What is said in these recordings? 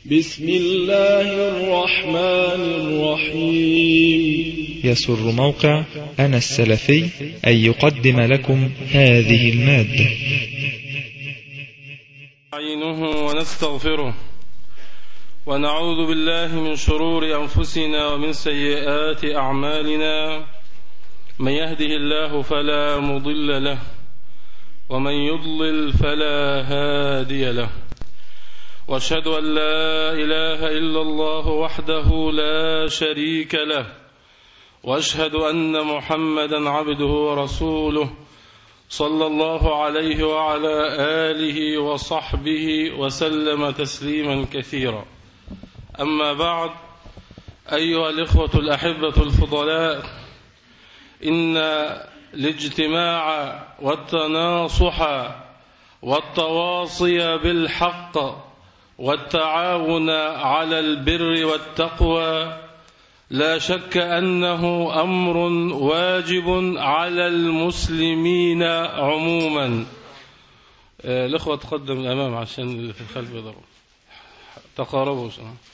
بسم الله الرحمن الرحيم. يسر موقع أنا السلفي أن يقدم لكم هذه المادة. نستعينه ونستغفره ونعوذ بالله من شرور أنفسنا ومن سيئات أعمالنا. من يهده الله فلا مضل له ومن يضلل فلا هادي له، واشهد أن لا إله إلا الله وحده لا شريك له، واشهد أن محمدا عبده ورسوله صلى الله عليه وعلى آله وصحبه وسلم تسليما كثيرا. أما بعد، أيها الإخوة الأحبة الفضلاء، إن الاجتماع والتناصح والتواصي بالحق والتعاون على البر والتقوى لا شك أنه أمر واجب على المسلمين عموما. الأخوة تقدم الأمام عشان اللي في الخلف يضرب، تقاربوا.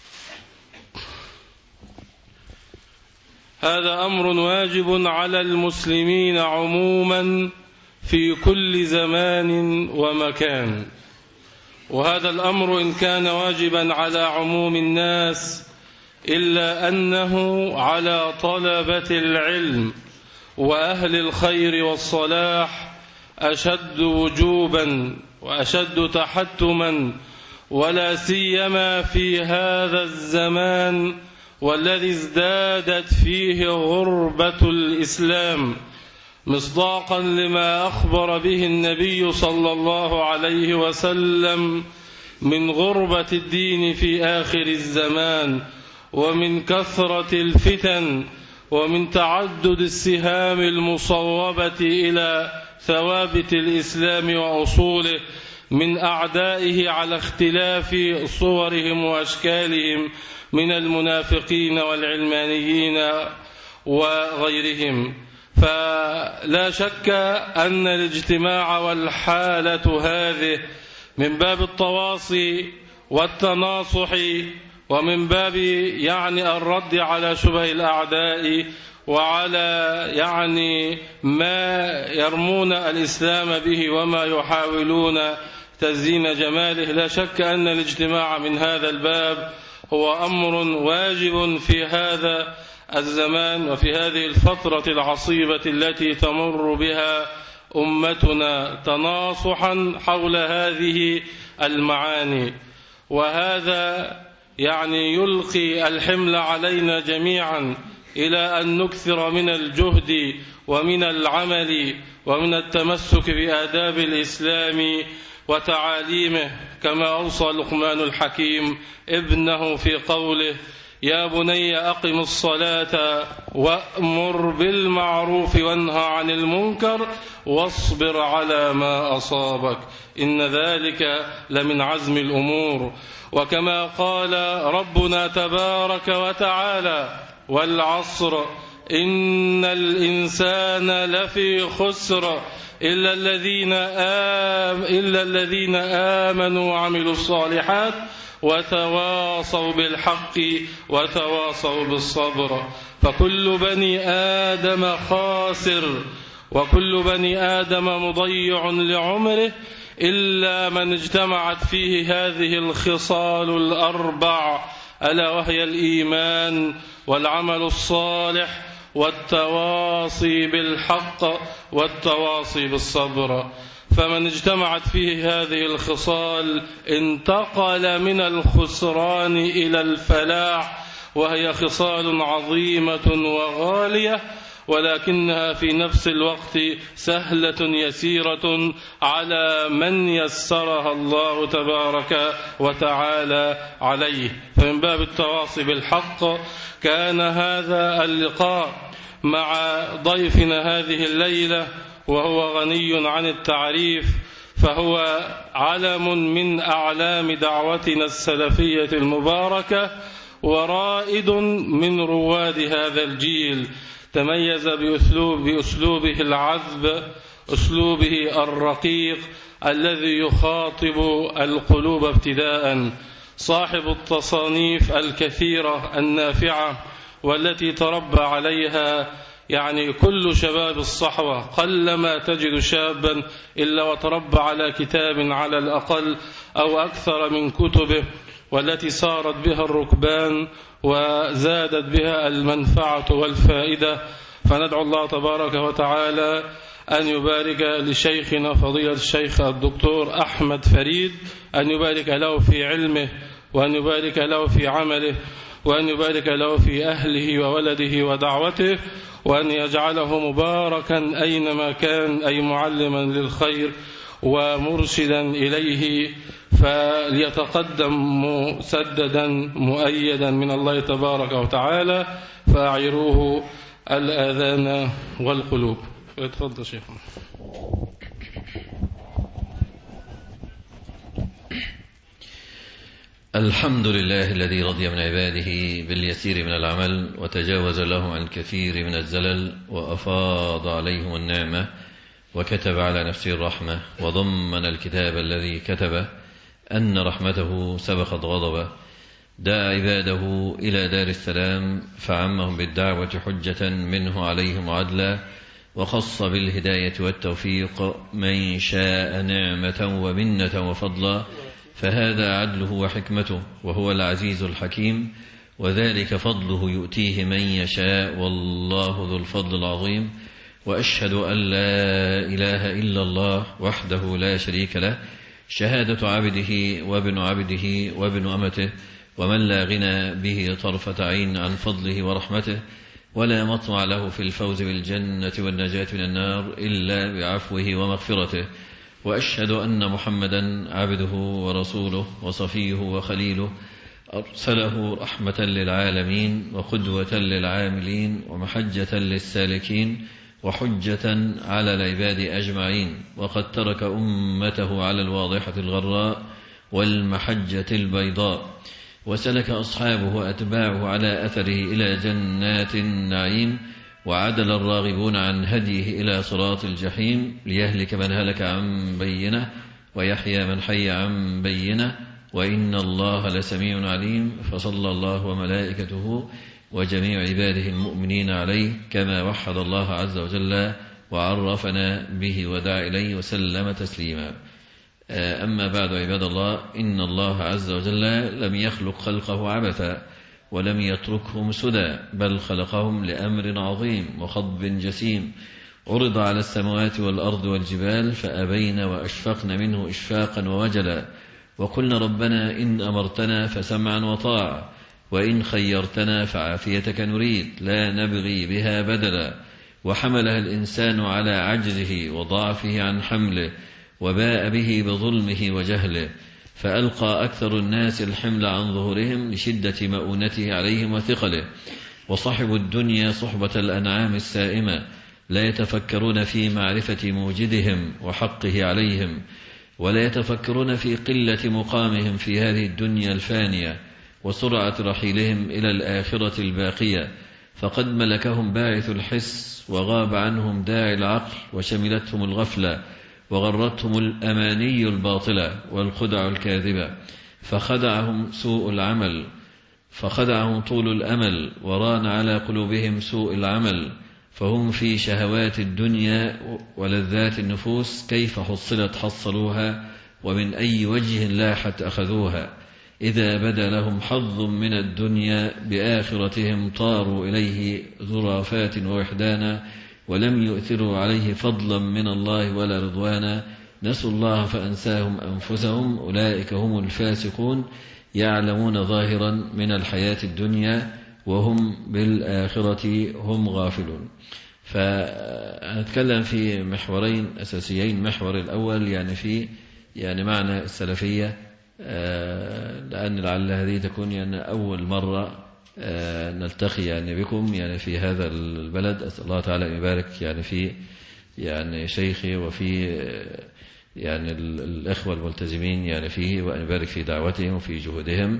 هذا أمر واجب على المسلمين عموما في كل زمان ومكان، وهذا الأمر إن كان واجبا على عموم الناس إلا أنه على طلبة العلم وأهل الخير والصلاح أشد وجوبا وأشد تحتما، ولا سيما في هذا الزمان والذي ازدادت فيه غربة الإسلام، مصداقا لما أخبر به النبي صلى الله عليه وسلم من غربة الدين في آخر الزمان، ومن كثرة الفتن، ومن تعدد السهام المصوبة إلى ثوابت الإسلام وأصوله من أعدائه على اختلاف صورهم وأشكالهم من المنافقين والعلمانيين وغيرهم. فلا شك أن الاجتماع والحالة هذه من باب التواصي والتناصح، ومن باب الرد على شبه الأعداء وعلى ما يرمون الإسلام به وما يحاولون تزيين جماله. لا شك أن الاجتماع من هذا الباب هو أمر واجب في هذا الزمان وفي هذه الفترة العصيبة التي تمر بها أمتنا تناصحا حول هذه المعاني. وهذا يلقي الحمل علينا جميعا إلى أن نكثر من الجهد ومن العمل ومن التمسك بآداب الإسلام وتعاليمه، كما أوصى لقمان الحكيم ابنه في قوله: يا بني أقم الصلاة وأمر بالمعروف وانهى عن المنكر واصبر على ما أصابك إن ذلك لمن عزم الأمور. وكما قال ربنا تبارك وتعالى: والعصر إن الإنسان لفي خسر إلا الذين آمنوا وعملوا الصالحات وتواصوا بالحق وتواصوا بالصبر. فكل بني آدم خاسر، وكل بني آدم مضيع لعمره إلا من اجتمعت فيه هذه الخصال الأربع، ألا وهي الإيمان والعمل الصالح والتواصي بالحق والتواصي بالصبر. فمن اجتمعت فيه هذه الخصال انتقل من الخسران إلى الفلاح، وهي خصال عظيمة وغالية، ولكنها في نفس الوقت سهلة يسيرة على من يسرها الله تبارك وتعالى عليه. فمن باب التواصي بالحق كان هذا اللقاء مع ضيفنا هذه الليلة، وهو غني عن التعريف، فهو علم من أعلام دعوتنا السلفية المباركة، ورائد من رواد هذا الجيل. تميز بأسلوبه العذب، أسلوبه الرقيق الذي يخاطب القلوب ابتداء. صاحب التصانيف الكثيرة النافعة والتي تربى عليها يعني كل شباب الصحوة. قلما تجد شابا إلا وتربى على كتاب على الأقل أو أكثر من كتبه، والتي سارت بها الركبان وزادت بها المنفعة والفائدة. فندعو الله تبارك وتعالى أن يبارك لشيخنا فضيلة الشيخ الدكتور أحمد فريد، أن يبارك له في علمه، وأن يبارك له في عمله، وأن يبارك له في أهله وولده ودعوته، وأن يجعله مباركا أينما كان، أي معلما للخير ومرشدا إليه، فليتقدم مسددا مؤيدا من الله تبارك وتعالى، فأعيروه الآذان والقلوب. اتفضل شيخنا. الحمد لله الذي رضي من عباده باليسير من العمل وتجاوز لهم عن الكثير من الزلل، وأفاض عليهم النعمة وكتب على نفسه الرحمة، وضمن الكتاب الذي كتبه أن رحمته سبقت غضبه. دعا عباده إلى دار السلام فعمهم بالدعوة حجة منه عليهم عدلا، وخص بالهداية والتوفيق من شاء نعمة ومنة وفضلا، فهذا عدله وحكمته، وهو العزيز الحكيم، وذلك فضله يؤتيه من يشاء، والله ذو الفضل العظيم. وأشهد أن لا إله إلا الله وحده لا شريك له، شهادة عبده وابن عبده وابن أمته، ومن لا غنى به طرفة عين عن فضله ورحمته، ولا مطمع له في الفوز بالجنة والنجاة من النار إلا بعفوه ومغفرته. وأشهد أن محمدا عبده ورسوله وصفيه وخليله، أرسله رحمة للعالمين وقدوة للعاملين ومحجة للسالكين وحجة على العباد أجمعين، وقد ترك أمته على الواضحة الغراء والمحجة البيضاء، وسلك أصحابه وأتباعه على أثره إلى جنات النعيم، وعدل الراغبون عن هديه إلى صراط الجحيم، ليهلك من هلك عن بينه ويحيى من حي عن بينه، وإن الله لسميع عليم. فصلى الله وملائكته وجميع عباده المؤمنين عليه كما وحد الله عز وجل وعرفنا به ودعا إليه وسلم تسليما. أما بعد عباد الله، إن الله عز وجل لم يخلق خلقه عبثا ولم يتركهم سدى، بل خلقهم لأمر عظيم وخطب جسيم عرض على السماوات والأرض والجبال فأبين وأشفقن منه إشفاقا ووجلا، وقلنا ربنا إن أمرتنا فسمعا وطاعة، وإن خيرتنا فعافيتك نريد لا نبغي بها بدلا. وحملها الإنسان على عجزه وضعفه عن حمله، وباء به بظلمه وجهله، فألقى أكثر الناس الحمل عن ظهورهم لشدة مؤونته عليهم وثقله. وصحبوا الدنيا صحبة الأنعام السائمة، لا يتفكرون في معرفة موجدهم وحقه عليهم، ولا يتفكرون في قلة مقامهم في هذه الدنيا الفانية وسرعة رحيلهم إلى الآخرة الباقية، فقد ملكهم باعث الحس وغاب عنهم داعي العقل، وشملتهم الغفلة وغرتهم الأماني الباطلة والخدع الكاذبة، فخدعهم طول الأمل، وران على قلوبهم سوء العمل، فهم في شهوات الدنيا ولذات النفوس كيف حصلت حصلوها، ومن أي وجه لاحت أخذوها. إذا بدا لهم حظ من الدنيا بآخرتهم طاروا إليه ذرافات ووحدانا، ولم يؤثروا عليه فضلا من الله ولا رضوانا. نسوا الله فأنساهم أنفسهم، أولئك هم الفاسقون، يعلمون ظاهرا من الحياة الدنيا وهم بالآخرة هم غافلون. فهنتكلم في محورين أساسيين. محور الأول يعني معنى السلفية، لأن لعل هذه تكون أول مرة نلتقي بكم في هذا البلد. أسأل الله تعالى أن يبارك في شيخي وفي الإخوة الملتزمين فيه، وأن يبارك في دعوتهم وفي جهودهم.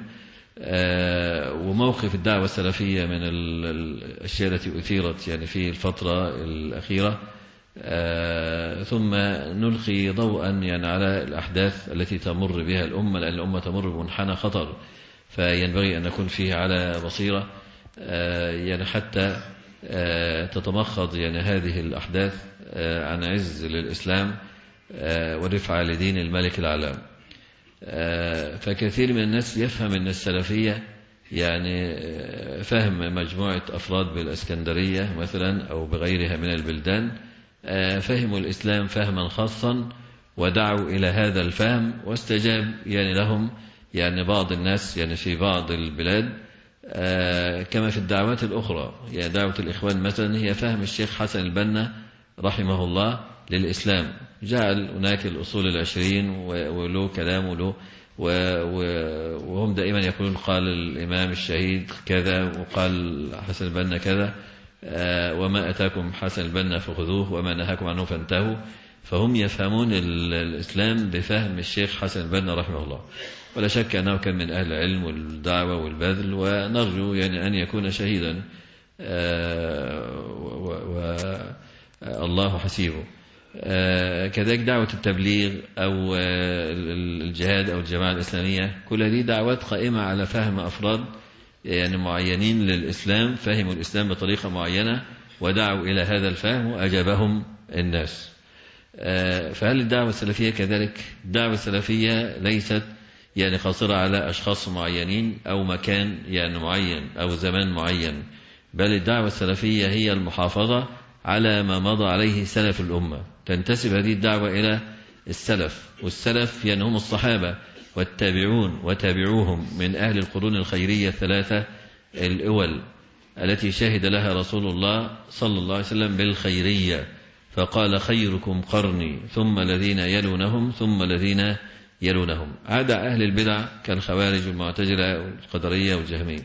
وموقف الدعوة السلفية من الأشياء التي أثيرت في الفترة الأخيرة ثم نلقي ضوءا يعني على الأحداث التي تمر بها الأمة، لأن الأمة تمر بمنحنى خطر، فينبغي أن نكون فيه على بصيرة يعني حتى تتمخض يعني هذه الأحداث عن عز للإسلام ورفعة لدين الملك العلام. فكثير من الناس يفهم أن السلفية يعني فهم مجموعة أفراد بالإسكندرية مثلا أو بغيرها من البلدان فهموا الإسلام فهما خاصا ودعوا إلى هذا الفهم، واستجاب يعني لهم يعني بعض الناس يعني في بعض البلاد كما في الدعوات الأخرى. يعني دعوة الإخوان مثلا هي فهم الشيخ حسن البنا رحمه الله للإسلام، جعل هناك الأصول 20 وله كلام وله وهم دائما يقولون قال الإمام الشهيد كذا وقال حسن البنا كذا، وما أتاكم حسن البنا فخذوه وما نهاكم عنه فانتهوا. فهم يفهمون الإسلام بفهم الشيخ حسن البنا رحمه الله، ولا شك أنه كان من أهل العلم والدعوة والبذل، ونرجو يعني أن يكون شهيدا والله حسيبه. كذلك دعوة التبليغ أو الجهاد أو الجماعة الإسلامية، كل هذه دعوات قائمة على فهم أفراد يعني معينين للإسلام، فهموا الإسلام بطريقة معينة ودعوا إلى هذا الفهم وأجابهم الناس. فهل الدعوة السلفية كذلك؟ الدعوة السلفية ليست يعني قاصرة على أشخاص معينين أو مكان يعني معين أو زمان معين، بل الدعوة السلفية هي المحافظة على ما مضى عليه سلف الأمة. تنتسب هذه الدعوة إلى السلف، والسلف يعني هم الصحابة والتابعون وتابعوهم من أهل القرون الخيرية الثلاثة الأول التي شهد لها رسول الله صلى الله عليه وسلم بالخيرية، فقال خيركم قرني ثم الذين يلونهم ثم الذين يلونهم. عدا أهل البدع كالخوارج والمعتزلة والقدرية والجهمية.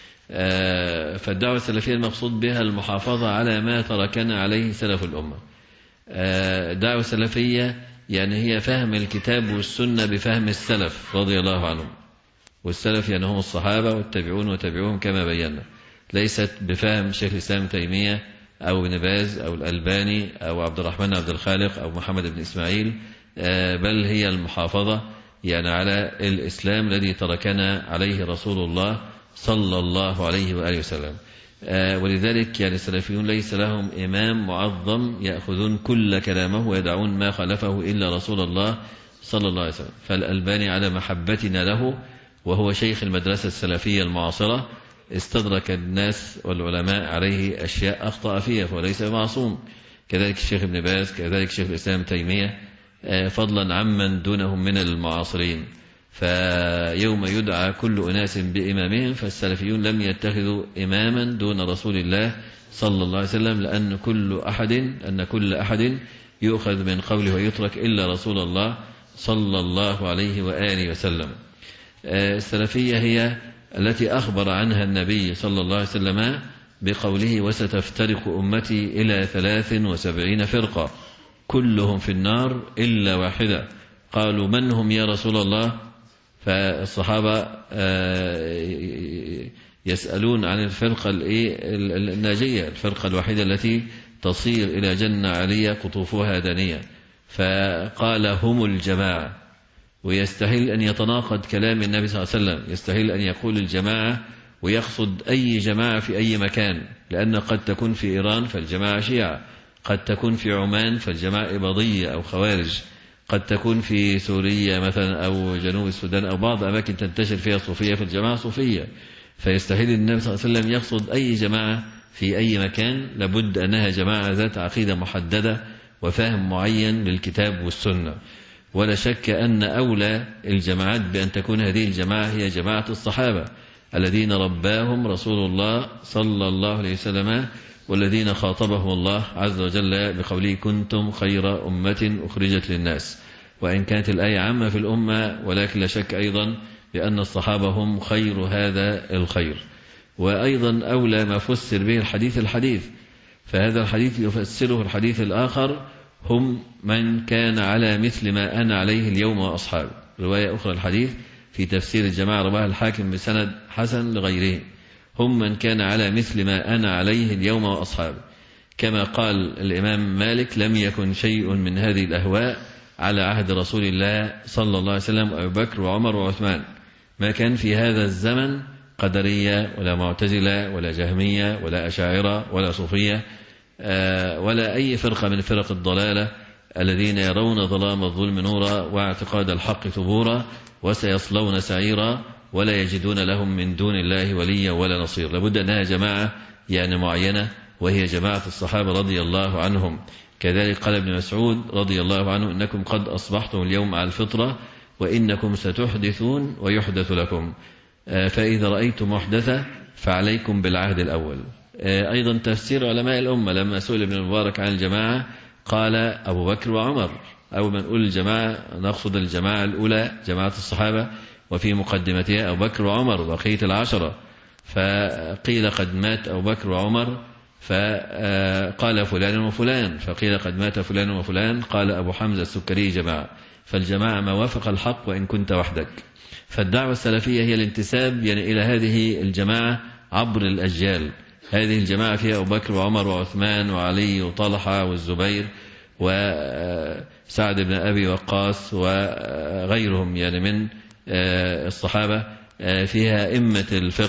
فالدعوة السلفية المقصود بها المحافظة على ما تركنا عليه سلف الأمة. الدعوة السلفية يعني هي فهم الكتاب والسنة بفهم السلف رضي الله عنهم، والسلف يعني هم الصحابة والتابعون وتابعوهم كما بينا، ليست بفهم شيخ الإسلام تيمية أو ابن باز أو الألباني أو عبد الرحمن عبد الخالق أو محمد بن إسماعيل، بل هي المحافظة يعني على الإسلام الذي تركنا عليه رسول الله صلى الله عليه وآله وسلم. ولذلك يعني السلفيون ليس لهم إمام معظم يأخذون كل كلامه ويدعون ما خالفه إلا رسول الله صلى الله عليه وسلم. فالألباني على محبتنا له وهو شيخ المدرسة السلفية المعاصرة استدرك الناس والعلماء عليه أشياء أخطأ فيها وليس معصوم. كذلك الشيخ ابن باز، كذلك شيخ الإسلام تيمية، فضلا عمن دونهم من المعاصرين. فيوم يدعى كل أناس بإمامهم، فالسلفيون لم يتخذوا إماما دون رسول الله صلى الله عليه وسلم، لأن كل أحد يؤخذ من قوله ويترك إلا رسول الله صلى الله عليه وآله وسلم. السلفية هي التي أخبر عنها النبي صلى الله عليه وسلم بقوله وستفترق أمتي إلى 73 فرقة كلهم في النار إلا واحدة. قالوا من هم يا رسول الله؟ فالصحابة يسألون عن الفرقة الناجية، الفرقة الوحيدة التي تصير إلى جنة عالية قطوفها دانية. فقال هم الجماعة. ويستحيل أن يتناقض كلام النبي صلى الله عليه وسلم، يستحيل أن يقول الجماعة ويقصد أي جماعة في أي مكان، لأن قد تكون في إيران فالجماعة شيعة، قد تكون في عمان فالجماعة إباضية أو خوارج، قد تكون في سوريا مثلا أو جنوب السودان أو بعض أماكن تنتشر فيها صوفية فالجماعة صوفية. فيستحيل النبي صلى الله عليه وسلم يقصد أي جماعة في أي مكان، لابد أنها جماعة ذات عقيدة محددة وفهم معين للكتاب والسنة. ولا شك أن أولى الجماعات بأن تكون هذه الجماعة هي جماعة الصحابة الذين رباهم رسول الله صلى الله عليه وسلم، والذين خاطبهم الله عز وجل بقوله كنتم خير أمة أخرجت للناس. وإن كانت الآية عامة في الأمة، ولكن لا شك أيضا بأن الصحابة هم خير هذا الخير. وأيضا أولى ما فسر به الحديث، فهذا الحديث يفسره الحديث الآخر هم من كان على مثل ما أنا عليه اليوم وأصحابي. رواية أخرى الحديث في تفسير الجماعة رواها الحاكم بسند حسن لغيره، هم من كان على مثل ما أنا عليه اليوم وأصحابي. كما قال الإمام مالك: لم يكن شيء من هذه الأهواء على عهد رسول الله صلى الله عليه وسلم أبو بكر وعمر وعثمان. ما كان في هذا الزمن قدرية ولا معتزلة ولا جهمية ولا أشاعرة ولا صوفية ولا أي فرقة من فرق الضلالة الذين يرون ظلام الظلم نورا واعتقاد الحق ثبورا وسيصلون سعيرا ولا يجدون لهم من دون الله وليا ولا نصير. لابد أنها جماعة يعني معينة، وهي جماعة الصحابة رضي الله عنهم. كذلك قال ابن مسعود رضي الله عنه: إنكم قد أصبحتم اليوم على الفطرة وإنكم ستحدثون ويحدث لكم، فإذا رأيتم محدثة فعليكم بالعهد الأول. أيضا تفسير علماء الأمة لما سئل ابن المبارك عن الجماعة قال: أبو بكر وعمر. أول ما نقول الجماعة نقصد الجماعة الأولى جماعة الصحابة، وفي مقدمتها أبو بكر وعمر بقية العشرة. فقيل قد مات أبو بكر وعمر فقال فلان وفلان، فقيل قد مات فلان وفلان، قال أبو حمزة السكري جماعة. فالجماعة ما وافق الحق وإن كنت وحدك. فالدعوة السلفية هي الانتساب يعني إلى هذه الجماعة عبر الأجيال. هذه الجماعة فيها أبو بكر وعمر وعثمان وعلي وطلحة والزبير وسعد بن أبي وقاص وغيرهم يعني من الصحابة. فيها أئمة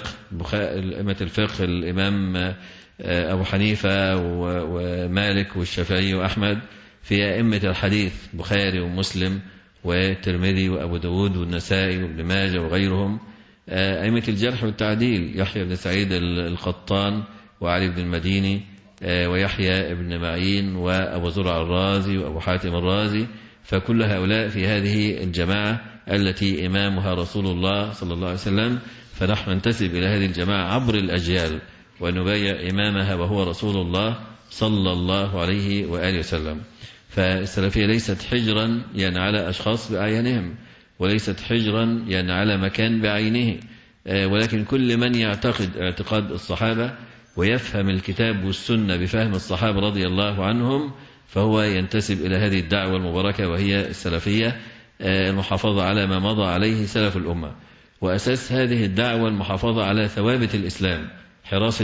الفقه الإمام أبو حنيفة ومالك والشافعي وأحمد. فيها أئمة الحديث بخاري ومسلم والترمذي وأبو داود والنسائي وابن ماجه وغيرهم. أئمة الجرح والتعديل يحيى بن سعيد القطان وعلي بن المديني ويحيى بن معين وأبو زرع الرازي وأبو حاتم الرازي. فكل هؤلاء في هذه الجماعة التي إمامها رسول الله صلى الله عليه وسلم. فنحن ننتسب إلى هذه الجماعة عبر الأجيال ونبايع إمامها وهو رسول الله صلى الله عليه وآله وسلم. فالسلفية ليست حجرا يعني على أشخاص بأعيانهم، وليست حجرا يعني على مكان بعينه، ولكن كل من يعتقد اعتقاد الصحابة ويفهم الكتاب والسنة بفهم الصحابة رضي الله عنهم فهو ينتسب إلى هذه الدعوة المباركة، وهي السلفية المحافظة على ما مضى عليه سلف الأمة. وأساس هذه الدعوة المحافظة على ثوابت الإسلام، حراسة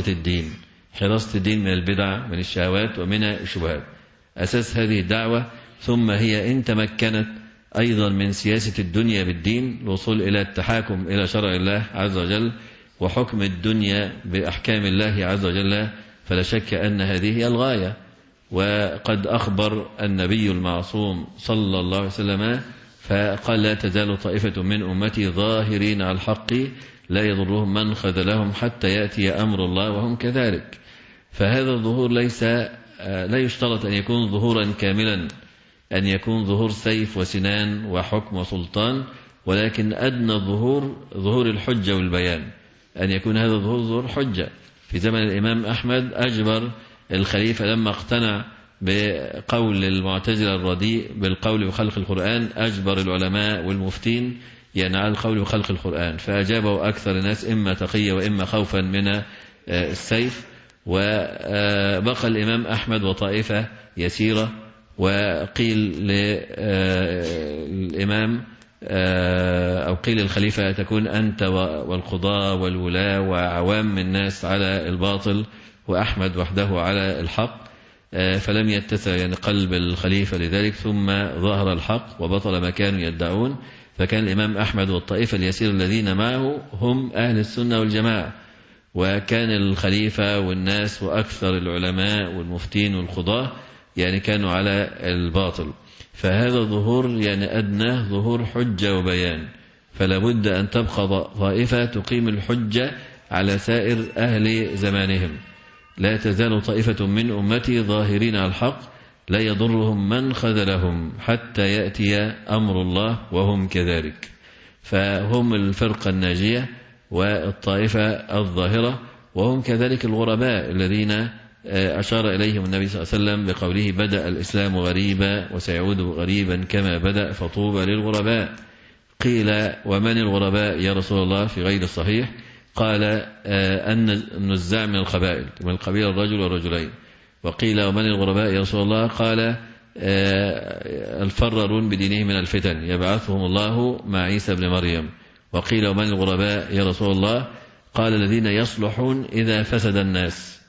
الدين من البدع من الشهوات ومن الشبهات، أساس هذه الدعوة. ثم هي إن تمكنت أيضا من سياسة الدنيا بالدين، الوصول إلى التحاكم إلى شرع الله عز وجل وحكم الدنيا بأحكام الله عز وجل، فلا شك أن هذه هي الغاية. وقد أخبر النبي المعصوم صلى الله عليه وسلم فقال: لا تزال طائفة من أمتي ظاهرين على الحق لا يضرهم من خذلهم حتى يأتي أمر الله وهم كذلك. فهذا الظهور لا يشترط أن يكون ظهورا كاملا، أن يكون ظهور سيف وسنان وحكم وسلطان، ولكن أدنى ظهور الحجة والبيان، أن يكون هذا ظهور حجة. في زمن الإمام أحمد أجبر الخليفة لما اقتنع بقول المعتزلة الرديء بالقول بخلق القرآن، أجبر العلماء والمفتين يعني على القول بخلق القرآن، فأجابه أكثر الناس إما تقية وإما خوفا من السيف. وبقى الإمام أحمد وطائفة يسيرة، وقيل للإمام أو قيل الخليفة: تكون أنت والقضاء والولاة وعوام من الناس على الباطل وأحمد وحده على الحق. فلم يتسع يعني قلب الخليفة لذلك، ثم ظهر الحق وبطل ما كانوا يدعون. فكان الإمام أحمد والطائفة اليسير الذين معه هم أهل السنة والجماعة، وكان الخليفة والناس وأكثر العلماء والمفتين والقضاة يعني كانوا على الباطل. فهذا ظهور يعني أدنى ظهور حجة وبيان، فلا بد أن تبقى طائفة تقيم الحجة على سائر أهل زمانهم. لا تزال طائفة من أمتي ظاهرين على الحق لا يضرهم من خذلهم حتى يأتي أمر الله وهم كذلك. فهم الفرقة الناجية والطائفة الظاهرة، وهم كذلك الغرباء الذين أشار إليهم النبي صلى الله عليه وسلم بقوله: بدأ الإسلام غريبا وسيعود غريبا كما بدأ فطوبى للغرباء. قيل: ومن الغرباء يا رسول الله؟ في غير الصحيح قال: النزاع من القبائل، من القبيلة الرجل والرجلين. وقيل: ومن الغرباء يا رسول الله؟ قال: الفررون بدينه من الفتن يبعثهم الله مع عيسى بن مريم. وقيل: ومن الغرباء يا رسول الله؟ قال: الذين يصلحون إذا فسد الناس.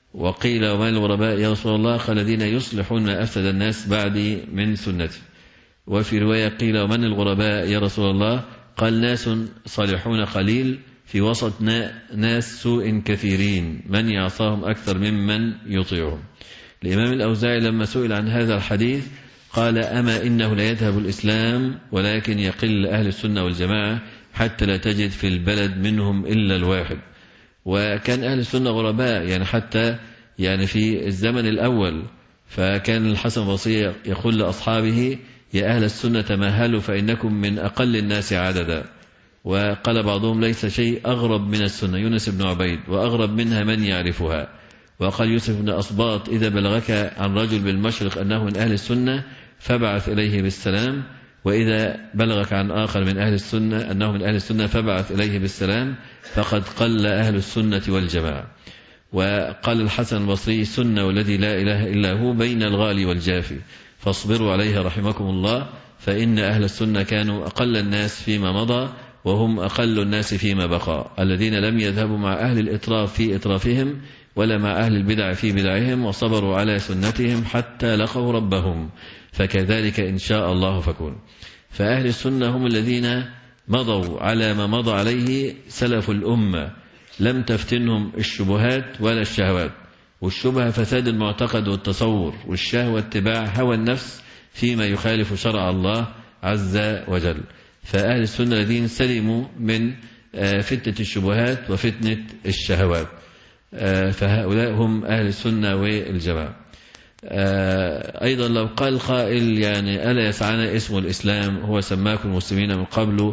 وقيل ومن الغرباء يا رسول الله؟ قال الذين يصلحون ما أفسد الناس بعدي من سنتي. وفي رواية قيل ومن الغرباء يا رسول الله؟ قال ناس صالحون قليل في وسط ناس سوء كثيرين من يعصاهم أكثر ممن يطيعهم. الإمام الأوزاعي لما سئل عن هذا الحديث قال أما إنه لا يذهب الإسلام ولكن يقل أهل السنة والجماعة حتى لا تجد في البلد منهم إلا الواحد. وكان أهل السنة غرباء يعني حتى يعني في الزمن الأول، فكان الحسن البصري يقول لأصحابه يا أهل السنة تمهلوا فإنكم من أقل الناس عددا. وقال بعضهم ليس شيء أغرب من السنة، يونس بن عبيد، وأغرب منها من يعرفها. وقال يوسف بن أصباط إذا بلغك عن رجل بالمشرق أنه من أهل السنة فابعث إليه بالسلام، وإذا بلغك عن آخر من أهل السنة أنه من أهل السنة فابعث إليه بالسلام، فقد قل أهل السنة والجماعة. وقال الحسن البصري سنة والذي لا إله إلا هو بين الغالي والجافي فاصبروا عليها رحمكم الله، فإن أهل السنة كانوا أقل الناس فيما مضى وهم أقل الناس فيما بقى، الذين لم يذهبوا مع أهل الإطراف في إطرافهم ولا مع أهل البدع في بدعهم، وصبروا على سنتهم حتى لقوا ربهم، فكذلك إن شاء الله فكون. فأهل السنة هم الذين مضوا على ما مضى عليه سلف الأمة، لم تفتنهم الشبهات ولا الشهوات. والشبهة فساد المعتقد والتصور، والشهوة اتباع هوى النفس فيما يخالف شرع الله عز وجل. فأهل السنة الذين سلموا من فتنة الشبهات وفتنة الشهوات، فهؤلاء هم أهل السنة والجماعة. أيضا لو قال قائل يعني ألا يسعنا اسم الإسلام هو سماكم المسلمين من قبل،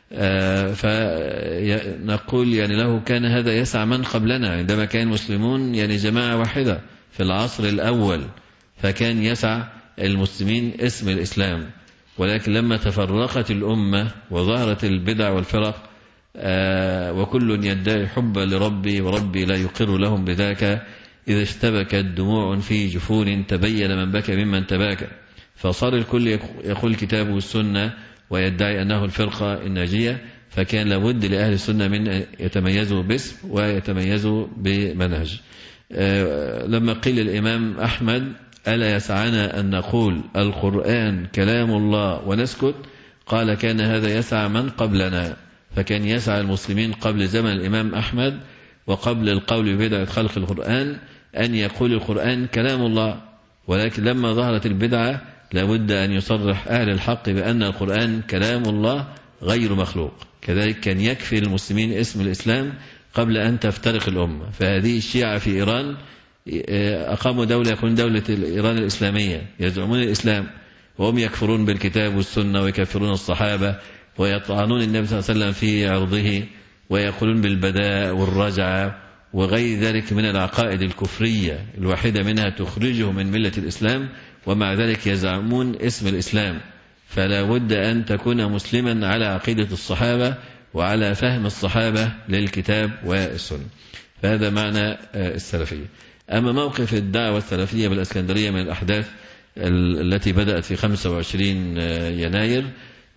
فنقول يعني له كان هذا يسع من قبلنا عندما كان المسلمون يعني جماعة واحدة في العصر الأول، فكان يسع المسلمين اسم الإسلام. ولكن لما تفرقت الأمة وظهرت البدع والفرق وكل يدعي حب لربي وربي لا يقر لهم بذاك، إذا اشتبكت دموع في جفون تبين من بكى ممن تباكى، فصار الكل يقول كتابه والسنة ويدعي أنه الفرقة الناجية. فكان لابد لأهل السنة من يتميزوا باسم ويتميزوا بمنهج. لما قيل الإمام أحمد ألا يسعنا أن نقول القرآن كلام الله ونسكت، قال كان هذا يسع من قبلنا، فكان يسعى المسلمين قبل زمن الإمام أحمد وقبل القول ببدعة خلق القرآن أن يقول القرآن كلام الله. ولكن لما ظهرت البدعة لابد أن يصرح أهل الحق بأن القرآن كلام الله غير مخلوق. كذلك كان يكفي المسلمين اسم الإسلام قبل أن تفترق الأمة. فهذه الشيعة في إيران أقاموا دولة يكون دولة إيران الإسلامية، يزعمون الإسلام وهم يكفرون بالكتاب والسنة ويكفرون الصحابة ويطعنون النبي صلى الله عليه وسلم في عرضه ويقولون بالبداء والرجعة وغير ذلك من العقائد الكفرية الواحدة منها تخرجه من ملة الإسلام، ومع ذلك يزعمون اسم الإسلام. فلا بد أن تكون مسلما على عقيدة الصحابة وعلى فهم الصحابة للكتاب والسنة. فهذا معنى السلفية. أما موقف الدعوة السلفية بالإسكندرية من الأحداث التي بدأت في 25 يناير،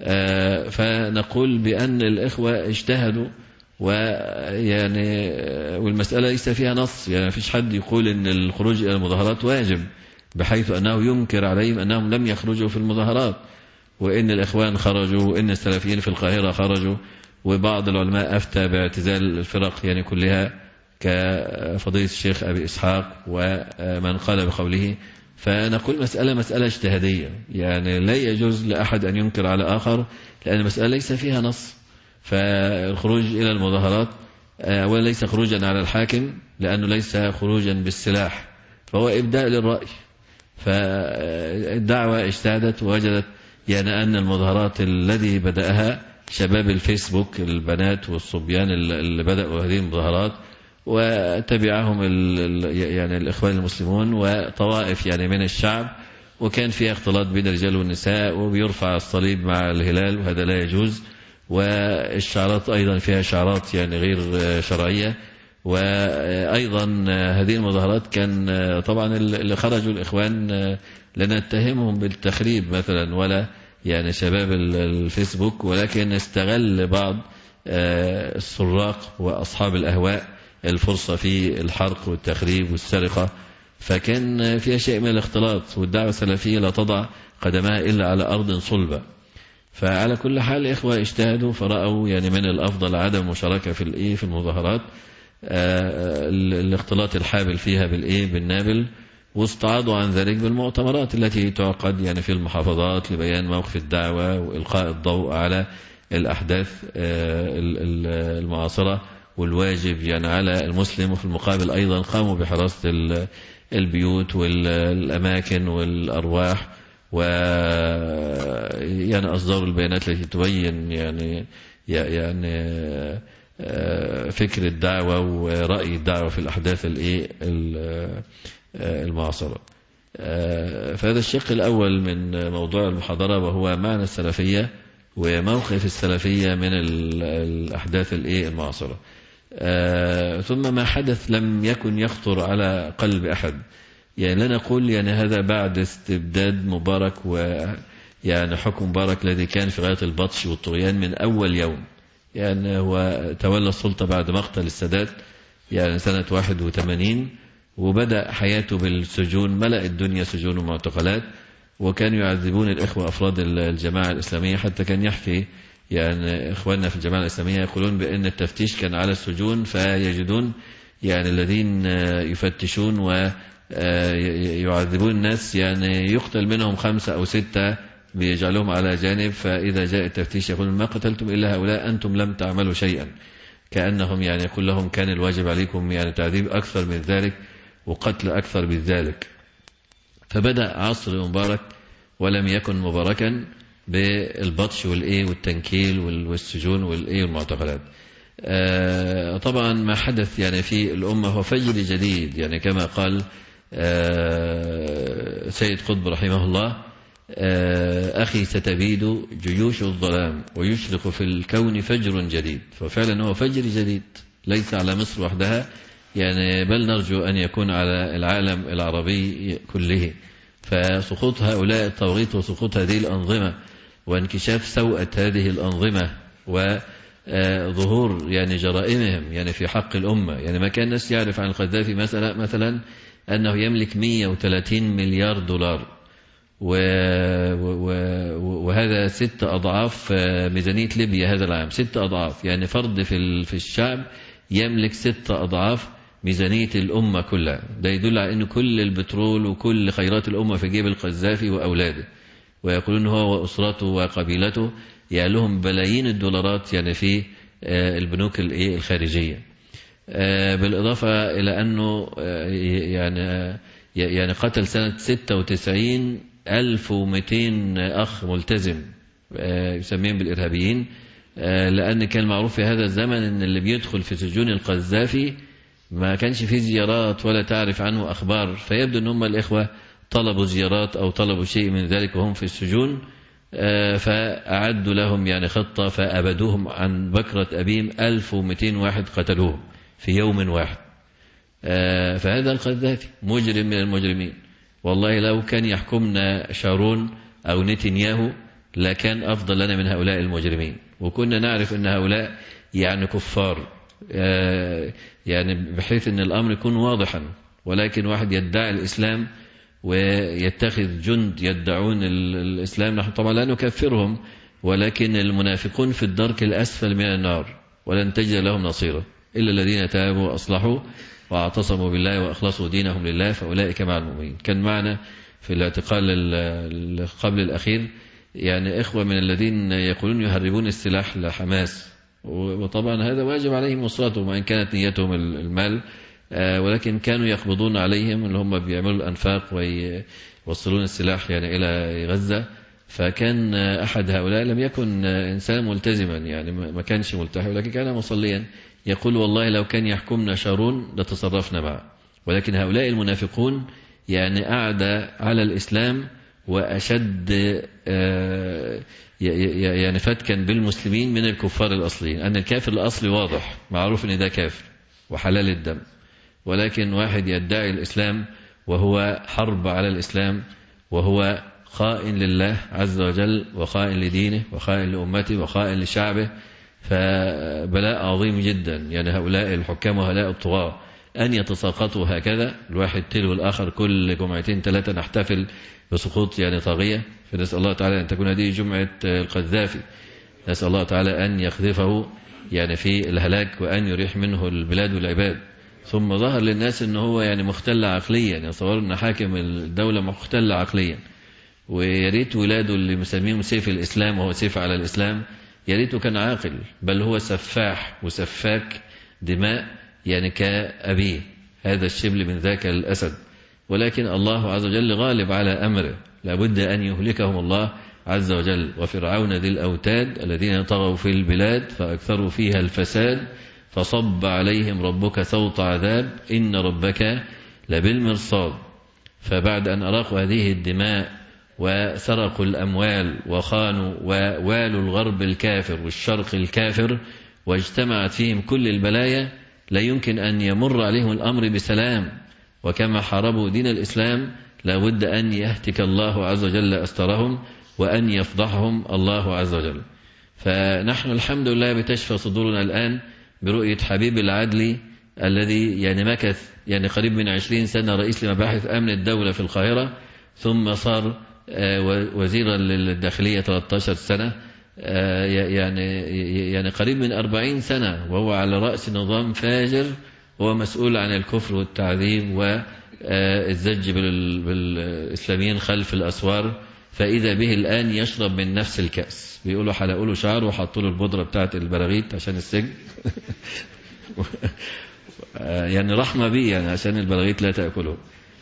فنقول بأن الإخوة اجتهدوا، ويعني والمسألة ليس فيها نص، يعني فيش حد يقول أن الخروج إلى المظاهرات واجب بحيث أنه ينكر عليهم أنهم لم يخرجوا في المظاهرات، وإن الإخوان خرجوا وإن السلفيين في القاهرة خرجوا، وبعض العلماء أفتى باعتزال الفرق يعني كلها كفضيلة الشيخ أبي إسحاق ومن قال بقوله. فنقول مسألة اجتهادية، يعني لا يجوز لأحد أن ينكر على آخر، لأن المسألة ليس فيها نص. فالخروج إلى المظاهرات أولا ليس خروجا على الحاكم لأنه ليس خروجا بالسلاح، فهو إبداء للرأي. فالدعوة اجتهدت ووجدت يعني أن المظاهرات الذي بدأها شباب الفيسبوك البنات والصبيان اللي بدأوا هذه المظاهرات، وتبعهم يعني الإخوان المسلمون وطوائف يعني من الشعب، وكان فيها اختلاط بين الرجال والنساء، وبيرفع الصليب مع الهلال وهذا لا يجوز، والشعارات أيضا فيها شعارات يعني غير شرعية. وأيضا هذه المظاهرات كان طبعا اللي خرجوا الإخوان لا نتهمهم بالتخريب مثلا ولا يعني شباب الفيسبوك، ولكن استغل بعض السراق وأصحاب الأهواء الفرصة في الحرق والتخريب والسرقة، فكان فيها شيء من الاختلاط، والدعوة السلفية لا تضع قدمها إلا على أرض صلبة. فعلى كل حال إخوة اجتهدوا فرأوا يعني من الأفضل عدم المشاركة في المظاهرات، الاختلاط الحابل فيها بالنابل، واستعاضوا عن ذلك بالمؤتمرات التي تعقد يعني في المحافظات لبيان موقف الدعوة وإلقاء الضوء على الأحداث المعاصرة والواجب يعني على المسلم. وفي المقابل أيضا قاموا بحراسة البيوت والأماكن والأرواح، ويعني أصدروا البيانات التي تبين يعني فكر الدعوة ورأي الدعوة في الأحداث المعاصرة. فهذا الشق الأول من موضوع المحاضرة، وهو معنى السلفية وموقف السلفية من الأحداث المعاصرة. ثم ما حدث لم يكن يخطر على قلب أحد، يعني لا نقول يعني هذا بعد استبداد مبارك ويعني حكم مبارك الذي كان في غاية البطش والطغيان من أول يوم. يعني هو تولى السلطة بعد مقتل السادات يعني سنة 81، وبدأ حياته بالسجون، ملأ الدنيا سجون ومعتقلات، وكانوا يعذبون الإخوة أفراد الجماعة الإسلامية. حتى كان يحكي يعني إخواننا في الجماعة الإسلامية يقولون بأن التفتيش كان على السجون، فيجدون يعني الذين يفتشون ويعذبون الناس يعني يقتل منهم 5 أو 6 بيجعلهم على جانب، فإذا جاء التفتيش يقول ما قتلتم إلا هؤلاء أنتم لم تعملوا شيئا، كأنهم يعني يقول لهم كان الواجب عليكم يعني تعذيب أكثر من ذلك وقتل أكثر من ذلك. فبدأ عصر مبارك ولم يكن مباركا بالبطش والتنكيل والسجون والمعتقلات. طبعا ما حدث يعني في الأمة هو فجر جديد، يعني كما قال سيد قطب رحمه الله أخي ستبيد جيوش الظلام ويشرق في الكون فجر جديد. ففعلا هو فجر جديد ليس على مصر وحدها، يعني بل نرجو أن يكون على العالم العربي كله. فسقوط هؤلاء الطواغيت وسقوط هذه الأنظمة وانكشاف سوءة هذه الأنظمة وظهور يعني جرائمهم يعني في حق الأمة. يعني ما كان الناس يعرف عن القذافي مثلا أنه يملك 130 مليار دولار، وهذا 6 أضعاف ميزانية ليبيا هذا العام، 6 أضعاف. يعني فرد في الشعب يملك 6 أضعاف ميزانية الأمة كلها. ده يدل على أن كل البترول وكل خيرات الأمة في جيب القذافي وأولاده، ويقولون هو وأسرته وقبيلته يعني لهم بلايين الدولارات يعني في البنوك الخارجية. بالإضافة إلى أنه يعني قتل سنة 96 1200 أخ ملتزم يسميهم بالإرهابيين، لأن كان معروف في هذا الزمن أن اللي بيدخل في سجون القذافي ما كانش فيه زيارات ولا تعرف عنه أخبار، فيبدو أن هم الإخوة طلبوا زيارات أو طلبوا شيء من ذلك وهم في السجون، فأعدوا لهم يعني خطة فأبدوهم عن بكرة أبيهم. 1200 واحد قتلوهم في يوم واحد. فهذا القذافي مجرم من المجرمين. والله لو كان يحكمنا شارون أو نتنياهو لكان أفضل لنا من هؤلاء المجرمين، وكنا نعرف أن هؤلاء يعني كفار، يعني بحيث أن الأمر يكون واضحا. ولكن واحد يدعي الإسلام ويتخذ جند يدعون الإسلام، نحن طبعا لا نكفرهم، ولكن المنافقون في الدرك الأسفل من النار ولن تجد لهم نصيرا إلا الذين تابوا وأصلحوا واعتصموا بالله وأخلصوا دينهم لله فأولئك مع المؤمنين. كان معنا في الاعتقال قبل الأخير يعني إخوة من الذين يقولون يهربون السلاح لحماس، وطبعا هذا واجب عليهم نصرتهم وإن كانت نيتهم المال، ولكن كانوا يقبضون عليهم اللي هم بيعملوا الأنفاق ويوصلون السلاح يعني إلى غزة. فكان أحد هؤلاء لم يكن إنسان ملتزما، يعني ما كانش ملتحي ولكن كان مصليا، يقول والله لو كان يحكمنا شارون لتصرفنا معه. ولكن هؤلاء المنافقون يعني أعدى على الإسلام وأشد يعني فتكا بالمسلمين من الكفار الأصليين. أن الكافر الأصلي واضح معروف أن ده كافر وحلال الدم، ولكن واحد يدعي الإسلام وهو حرب على الإسلام وهو خائن لله عز وجل وخائن لدينه وخائن لأمته وخائن لشعبه، فبلاء عظيم جدا. يعني هؤلاء الحكام وهؤلاء الطغاة أن يتساقطوا هكذا، الواحد تلو الآخر، كل جمعتين 3 نحتفل بسقوط يعني طاغية. فنسأل الله تعالى أن تكون هذه جمعة القذافي، نسأل الله تعالى أن يقذفه يعني في الهلاك وأن يريح منه البلاد والعباد. ثم ظهر للناس أنه هو يعني مختل عقليا، يتصور أن حاكم الدولة مختل عقليا. ويريت ولاده اللي مسميهم سيف الإسلام وهو سيف على الإسلام، يريته كان عاقل، بل هو سفاح وسفاك دماء يعني كأبيه، هذا الشبل من ذاك الأسد. ولكن الله عز وجل غالب على أمره، لابد أن يهلكهم الله عز وجل. وفرعون ذي الأوتاد الذين طغوا في البلاد فأكثروا فيها الفساد فصب عليهم ربك سوط عذاب إن ربك لبالمرصاد. فبعد أن أراقوا هذه الدماء وسرقوا الأموال وخانوا ووالوا الغرب الكافر والشرق الكافر واجتمعت فيهم كل البلايا، لا يمكن أن يمر عليهم الأمر بسلام. وكما حاربوا دين الإسلام لابد أن يهتك الله عز وجل أسترهم وأن يفضحهم الله عز وجل. فنحن الحمد لله بتشفى صدورنا الآن برؤية حبيب العدلي الذي يعني مكث يعني قريب من 20 سنة رئيس لمباحث أمن الدولة في القاهرة، ثم صار وزيرا للداخلية 13 سنة، يعني قريب من 40 سنة وهو على رأس نظام فاجر، هو مسؤول عن الكفر والتعذيب والزج بالإسلاميين خلف الأسوار. فإذا به الآن يشرب من نفس الكأس، بيقولوا حلقوا له شعر وحطوا له البودرة بتاعت البراغيث عشان السجن يعني رحمة بيه يعني عشان البراغيث لا تأكله.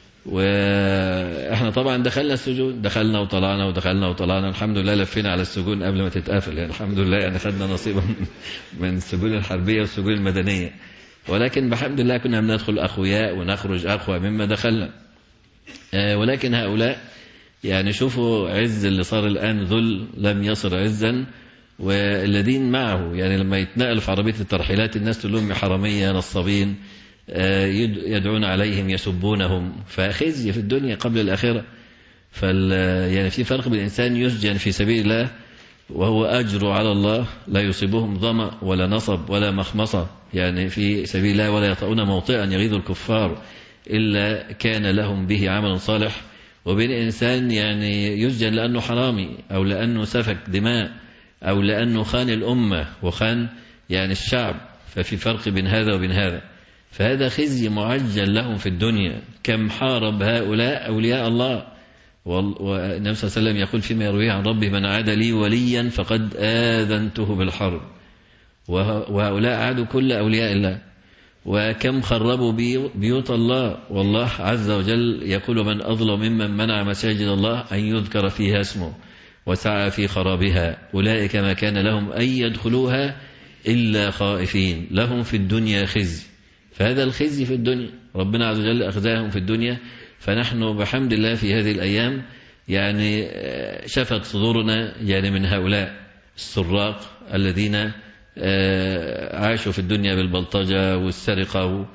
واحنا طبعا دخلنا السجون، دخلنا وطلعنا ودخلنا وطلعنا، الحمد لله لفينا على السجون قبل ما تتقفل يعني الحمد لله، يعني خدنا نصيبا من السجون الحربية والسجون المدنية. ولكن بحمد الله كنا بندخل أخوياء ونخرج أقوى مما دخلنا. ولكن هؤلاء يعني شوفوا عز اللي صار الآن ذل لم يصر عزا، والذين معه يعني لما يتنقل في عربية الترحيلات الناس تقول لهم حرامية نصابين، يدعون عليهم يسبونهم، فخزي في الدنيا قبل الآخرة. يعني في فرق بين الإنسان يسجن في سبيل الله وهو أجر على الله لا يصيبهم ظمأ ولا نصب ولا مخمصة يعني في سبيل الله، ولا يطؤون موطئا يغيظ الكفار إلا كان لهم به عمل صالح، وبين إنسان يعني يسجن لأنه حرامي أو لأنه سفك دماء أو لأنه خان الأمة وخان يعني الشعب. ففي فرق بين هذا وبين هذا، فهذا خزي معجل لهم في الدنيا. كم حارب هؤلاء أولياء الله، والنبي صلى الله عليه وسلم يقول فيما يرويه عن ربه من عاد لي وليا فقد آذنته بالحرب. وهؤلاء عادوا كل أولياء الله. وكم خربوا بيوت الله، والله عز وجل يقول من أظلم ممن منع مساجد الله أن يذكر فيها اسمه وسعى في خرابها أولئك ما كان لهم أن يدخلوها إلا خائفين لهم في الدنيا خزي. فهذا الخزي في الدنيا ربنا عز وجل أخذاهم في الدنيا. فنحن بحمد الله في هذه الأيام يعني شفت صدورنا يعني من هؤلاء السراق الذين عاشوا في الدنيا بالبلطجة والسرقة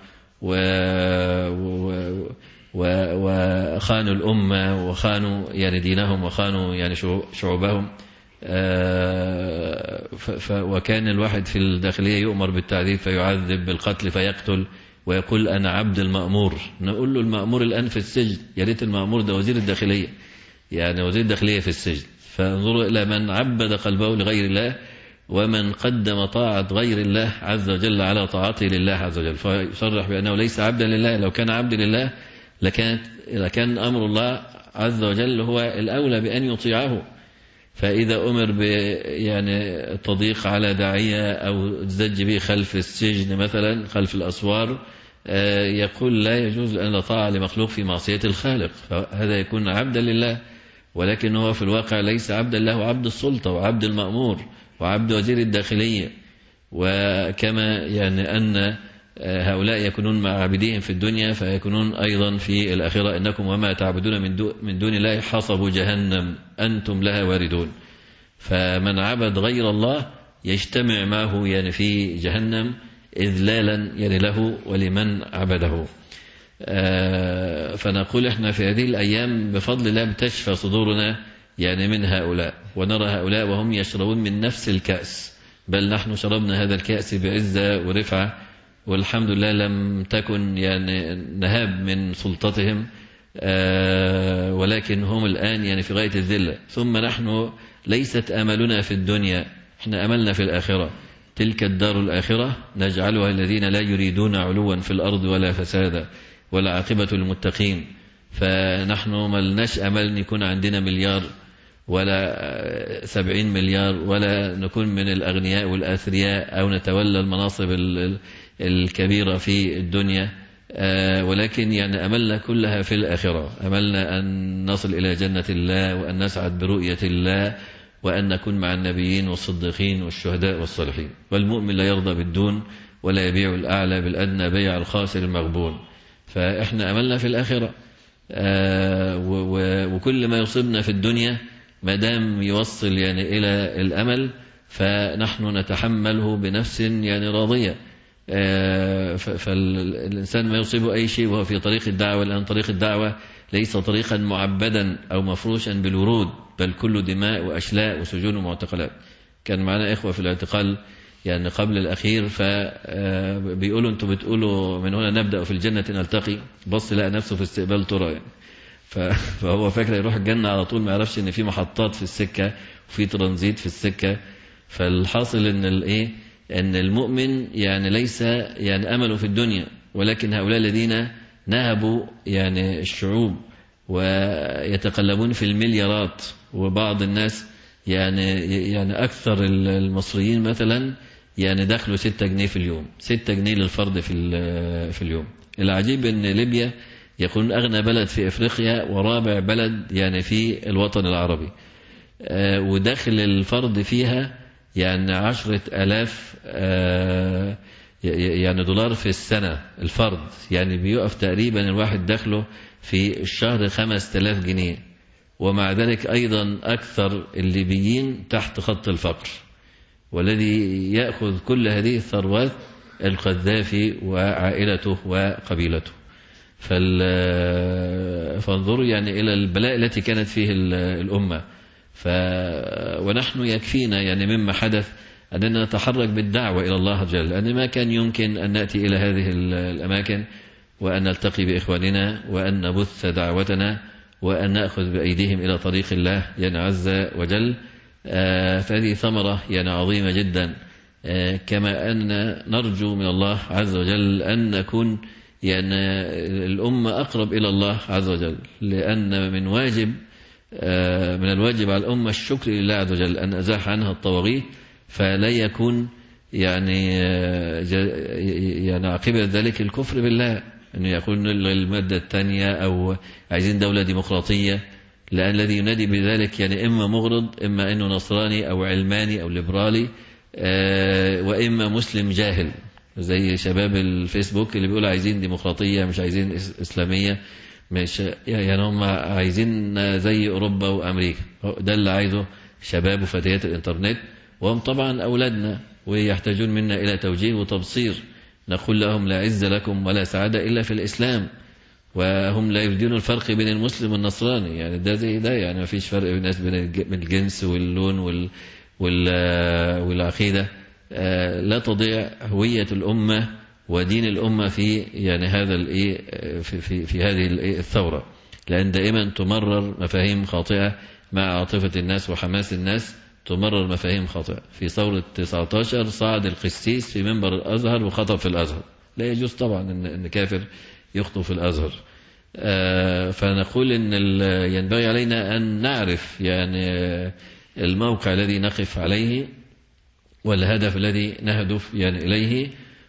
وخانوا الأمة وخانوا يعني دينهم وخانوا يعني شعوبهم. وكان الواحد في الداخلية يؤمر بالتعذيب فيعذب، بالقتل فيقتل، ويقول أنا عبد المأمور. نقول له المأمور الآن في السجن، يا ريت المأمور ده وزير الداخلية، يعني وزير الداخلية في السجن. فانظروا إلى من عبد قلبه لغير الله ومن قدم طاعة غير الله عز وجل على طاعته لله عز وجل، فيصرح بأنه ليس عبدا لله. لو كان عبد لله لكان أمر الله عز وجل هو الأولى بأن يطيعه. فإذا أمر يعني التضييق على داعية أو الزج به خلف السجن مثلا خلف الأسوار، يقول لا يجوز أن لا طاعة لمخلوق في معصية الخالق، فهذا يكون عبدا لله. ولكن هو في الواقع ليس عبدا له، عبد السلطة وعبد المأمور وعبد وزير الداخلية. وكما يعني أن هؤلاء يكونون مع عبدهم في الدنيا فيكونون أيضا في الآخرة إنكم وما تعبدون من دون الله حصب جهنم أنتم لها واردون. فمن عبد غير الله يجتمع معه يعني في جهنم إذلالا يعني له ولمن عبده. فنقول إحنا في هذه الأيام بفضل الله بتشفى صدورنا يعني من هؤلاء، ونرى هؤلاء وهم يشربون من نفس الكأس بل نحن شربنا هذا الكأس بعزة ورفعة، والحمد لله لم تكن يعني نهاب من سلطتهم، ولكن هم الآن يعني في غاية الذلة. ثم نحن ليست أملنا في الدنيا، احنا أملنا في الآخرة. تلك الدار الآخرة نجعلها الذين لا يريدون علوا في الأرض ولا فسادا ولا عاقبة المتقين. فنحن ملناش أمل أن يكون عندنا مليار ولا 70 مليار، ولا نكون من الأغنياء والآثرياء أو نتولى المناصب الكبيرة في الدنيا، ولكن يعني أملنا كلها في الآخرة. أملنا أن نصل إلى جنة الله، وأن نسعد برؤية الله، وأن نكون مع النبيين والصديقين والشهداء والصالحين. والمؤمن لا يرضى بالدون ولا يبيع الأعلى بالأدنى بيع الخاسر المغبون. فإحنا أملنا في الآخرة، وكل ما يصيبنا في الدنيا ما دام يوصل يعني إلى الأمل فنحن نتحمله بنفس يعني راضية. فالإنسان ما يصيبه أي شيء وهو في طريق الدعوة، لأن طريق الدعوة ليس طريقا معبدا أو مفروشا بالورود، بل كل دماء وأشلاء وسجون ومعتقلات. كان معنا إخوة في الاعتقال يعني قبل الأخير، فبيقولوا أنتوا بتقولوا من هنا نبدأ في الجنة نلتقي، بص لقى نفسه في استقبال ترى يعني. فهو فاكر يروح الجنة على طول، ما يعرفش ان في محطات في السكة وفي ترانزيت في السكة. فالحاصل ان ان المؤمن يعني ليس يعني امله في الدنيا، ولكن هؤلاء الذين نهبوا يعني الشعوب ويتقلبون في المليارات. وبعض الناس يعني اكثر المصريين مثلا يعني دخلوا 6 جنيه في اليوم، 6 جنيه للفرد في اليوم. العجيب ان ليبيا يكون أغنى بلد في إفريقيا ورابع بلد يعني في الوطن العربي، وداخل الفرد فيها يعني 10,000 يعني دولار في السنة الفرد. يعني بيقف تقريبا الواحد دخله في الشهر 5,000 جنيه. ومع ذلك أيضا أكثر الليبيين تحت خط الفقر، والذي يأخذ كل هذه الثروات القذافي وعائلته وقبيلته. فانظروا يعني إلى البلاء التي كانت فيه الأمة. ونحن يكفينا يعني مما حدث أننا نتحرك بالدعوة إلى الله جل، لأن ما كان يمكن أن نأتي إلى هذه الأماكن وأن نلتقي بإخواننا وأن نبث دعوتنا وأن نأخذ بأيديهم إلى طريق الله يعني عز وجل. فهذه ثمرة يعني عظيمة جدا، كما أن نرجو من الله عز وجل أن نكون يعني الأمة أقرب إلى الله عز وجل، لأن من الواجب على الأمة الشكر لله عز وجل أن أزاح عنها الطواغيت، فلا يكون يعني عاقبة ذلك الكفر بالله، أن يكون المادة الثانية أو عايزين دولة ديمقراطية. لأن الذي ينادي بذلك يعني إما مغرض، إما أنه نصراني أو علماني أو ليبرالي، وإما مسلم جاهل زي شباب الفيسبوك اللي بيقولوا عايزين ديمقراطية مش عايزين إسلامية، مش يعني هم عايزين زي أوروبا وأمريكا. ده اللي عايزه شباب وفتيات الإنترنت، وهم طبعا أولادنا ويحتاجون منا إلى توجيه وتبصير. نقول لهم لا عز لكم ولا سعادة إلا في الإسلام، وهم لا يبدون الفرق بين المسلم والنصراني. يعني ده زي ده، يعني ما فيش فرق بين الناس بين الجنس واللون والعقيدة. لا تضيع هوية الأمة ودين الأمة في يعني هذا في هذه الثورة، لأن دائما تمرر مفاهيم خاطئة مع عاطفة الناس وحماس الناس، تمرر مفاهيم خاطئة. في ثورة 19 صعد القسيس في منبر الأزهر وخطب في الأزهر. لا يجوز طبعا أن كافر يخطب في الأزهر. فنقول أن ينبغي علينا أن نعرف يعني الموقع الذي نقف عليه والهدف الذي نهدف يعني إليه،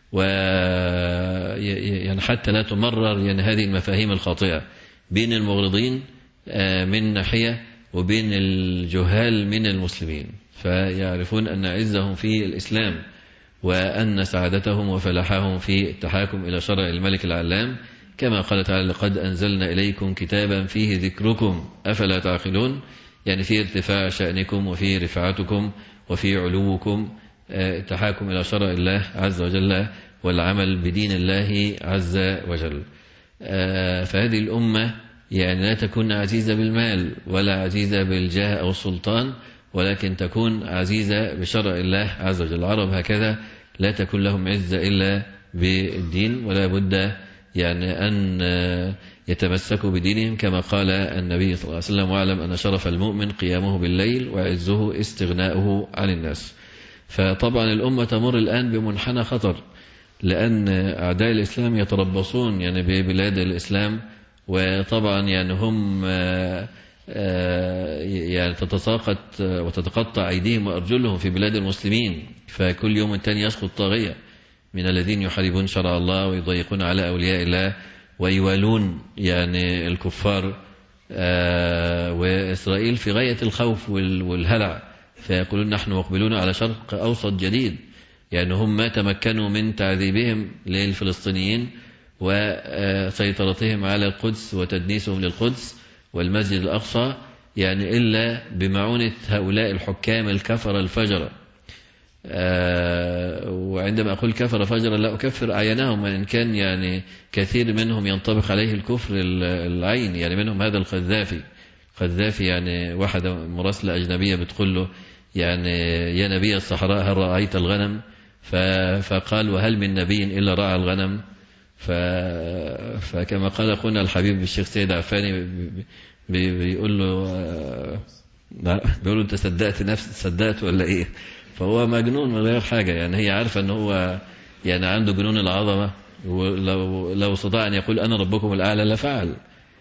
يعني حتى لا تمرر يعني هذه المفاهيم الخاطئة بين المغرضين من ناحية وبين الجهال من المسلمين، فيعرفون أن عزهم في الإسلام وأن سعادتهم وفلاحهم في التحاكم إلى شرع الملك العلام، كما قال تعالى لقد أنزلنا إليكم كتابا فيه ذكركم أفلا تعقلون. يعني في ارتفاع شأنكم وفي رفعتكم وفي علوكم، التحاكم إلى شرع الله عز وجل والعمل بدين الله عز وجل. فهذه الأمة يعني لا تكون عزيزة بالمال ولا عزيزة بالجاه أو السلطان، ولكن تكون عزيزة بشرع الله عز وجل. العرب هكذا لا تكون لهم عزة إلا بالدين، ولا بد يعني أن يتمسكوا بدينهم كما قال النبي صلى الله عليه وسلم: واعلم أن شرف المؤمن قيامه بالليل وعزه استغناؤه عن الناس. فطبعا الأمة تمر الآن بمنحنى خطر، لأن أعداء الإسلام يتربصون يعني ببلاد الإسلام، وطبعا يعني هم يعني تتساقط وتتقطع أيديهم وأرجلهم في بلاد المسلمين. فكل يوم تاني يسقط طاغية من الذين يحاربون شرع الله ويضيقون على أولياء الله ويوالون يعني الكفار. وإسرائيل في غاية الخوف والهلع، فيقولون نحن مقبلون على شرق أوسط جديد. يعني هم ما تمكنوا من تعذيبهم للفلسطينيين وسيطرتهم على القدس وتدنيسهم للقدس والمسجد الأقصى يعني إلا بمعونة هؤلاء الحكام الكفر الفجرة. وعندما أقول كفر فجرة لا أكفر أعينهم، وإن كان يعني كثير منهم ينطبق عليه الكفر العين. يعني منهم هذا القذافي يعني واحدة مراسلة أجنبية بتقول له يعني يا نبي الصحراء هل رأيت الغنم؟ فقال وهل من نبي إلا رأى الغنم؟ فكما قال أخونا الحبيب الشيخ سيد عفاني بيقول له أنت صدقت ولا إيه؟ فهو مجنون من غير حاجة. يعني هي عارفة أنه هو يعني عنده جنون العظمة، ولو استطاع أن يقول أنا ربكم الأعلى لفعل.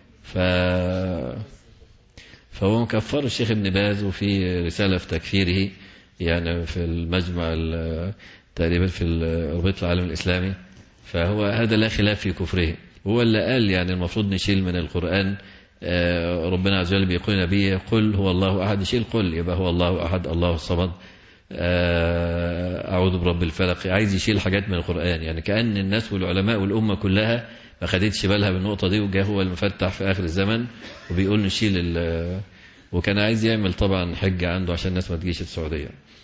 فهو مكفر الشيخ ابن باز، وفي رسالة في تكفيره يعني في المجمع تقريبا في رابطة العالم الإسلامي. فهو هذا لا خلاف في كفره. هو اللي قال يعني المفروض نشيل من القرآن ربنا عز وجل بيقول نبيه قل هو الله أحد، نشيل قل يبقى هو الله أحد الله الصمد أعوذ برب الفلق. عايز يشيل حاجات من القرآن، يعني كأن الناس والعلماء والأمة كلها ما خدتش بالها بالنقطة دي، وجاء هو المفتح في آخر الزمن وبيقول نشيل وكان عايز يعمل طبعا حجة عنده عشان الناس ما تجيش السعودية،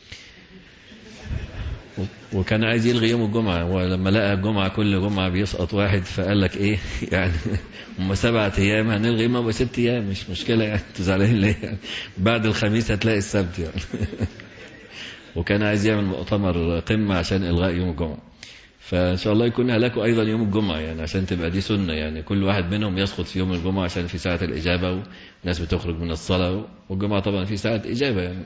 وكان عايز يلغي يوم الجمعة. ولما لقى الجمعة كل جمعة بيسقط واحد فقال لك ايه يعني هم 7 أيام هنلغي ما 6 أيام مش مشكلة يعني، انتوا زعلانين ليه يعني؟ بعد الخميس هتلاقي السبت يعني. وكان عايز يعمل مؤتمر قمة عشان إلغاء يوم الجمعة. فإن شاء الله يكون هلاكوا أيضا يوم الجمعة يعني عشان تبقى دي سنة، يعني كل واحد منهم يسقط في يوم الجمعة عشان في ساعة الإجابة والناس بتخرج من الصلاة، والجمعة طبعا في ساعة إجابة يعني.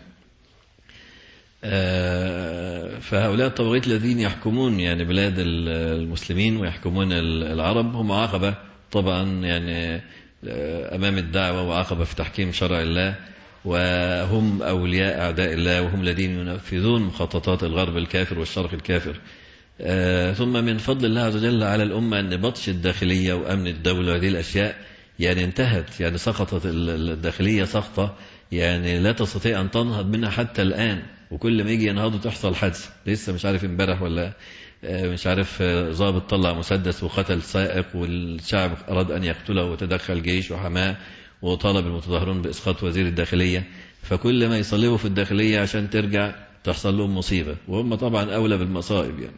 فهؤلاء الطواغيت الذين يحكمون يعني بلاد المسلمين ويحكمون العرب هم عقبة طبعا يعني أمام الدعوة، وعقبة في تحكيم شرع الله، وهم أولياء أعداء الله، وهم الذين ينفذون مخططات الغرب الكافر والشرق الكافر. ثم من فضل الله عز وجل على الأمة أن بطش الداخلية وأمن الدولة وهذه الأشياء يعني انتهت، يعني سقطت الداخلية سقطة يعني لا تستطيع أن تنهض منها حتى الآن. وكل ما يجي ينهضوا تحصل حادثة. لسه مش عارف امبارح ولا مش عارف ضابط طلع مسدس وقتل سائق، والشعب أراد أن يقتله وتدخل جيش وحماه، وطالب المتظاهرون بإسقاط وزير الداخلية. فكل ما يصلبوا في الداخلية عشان ترجع تحصل لهم مصيبة، وهم طبعا أولى بالمصائب يعني.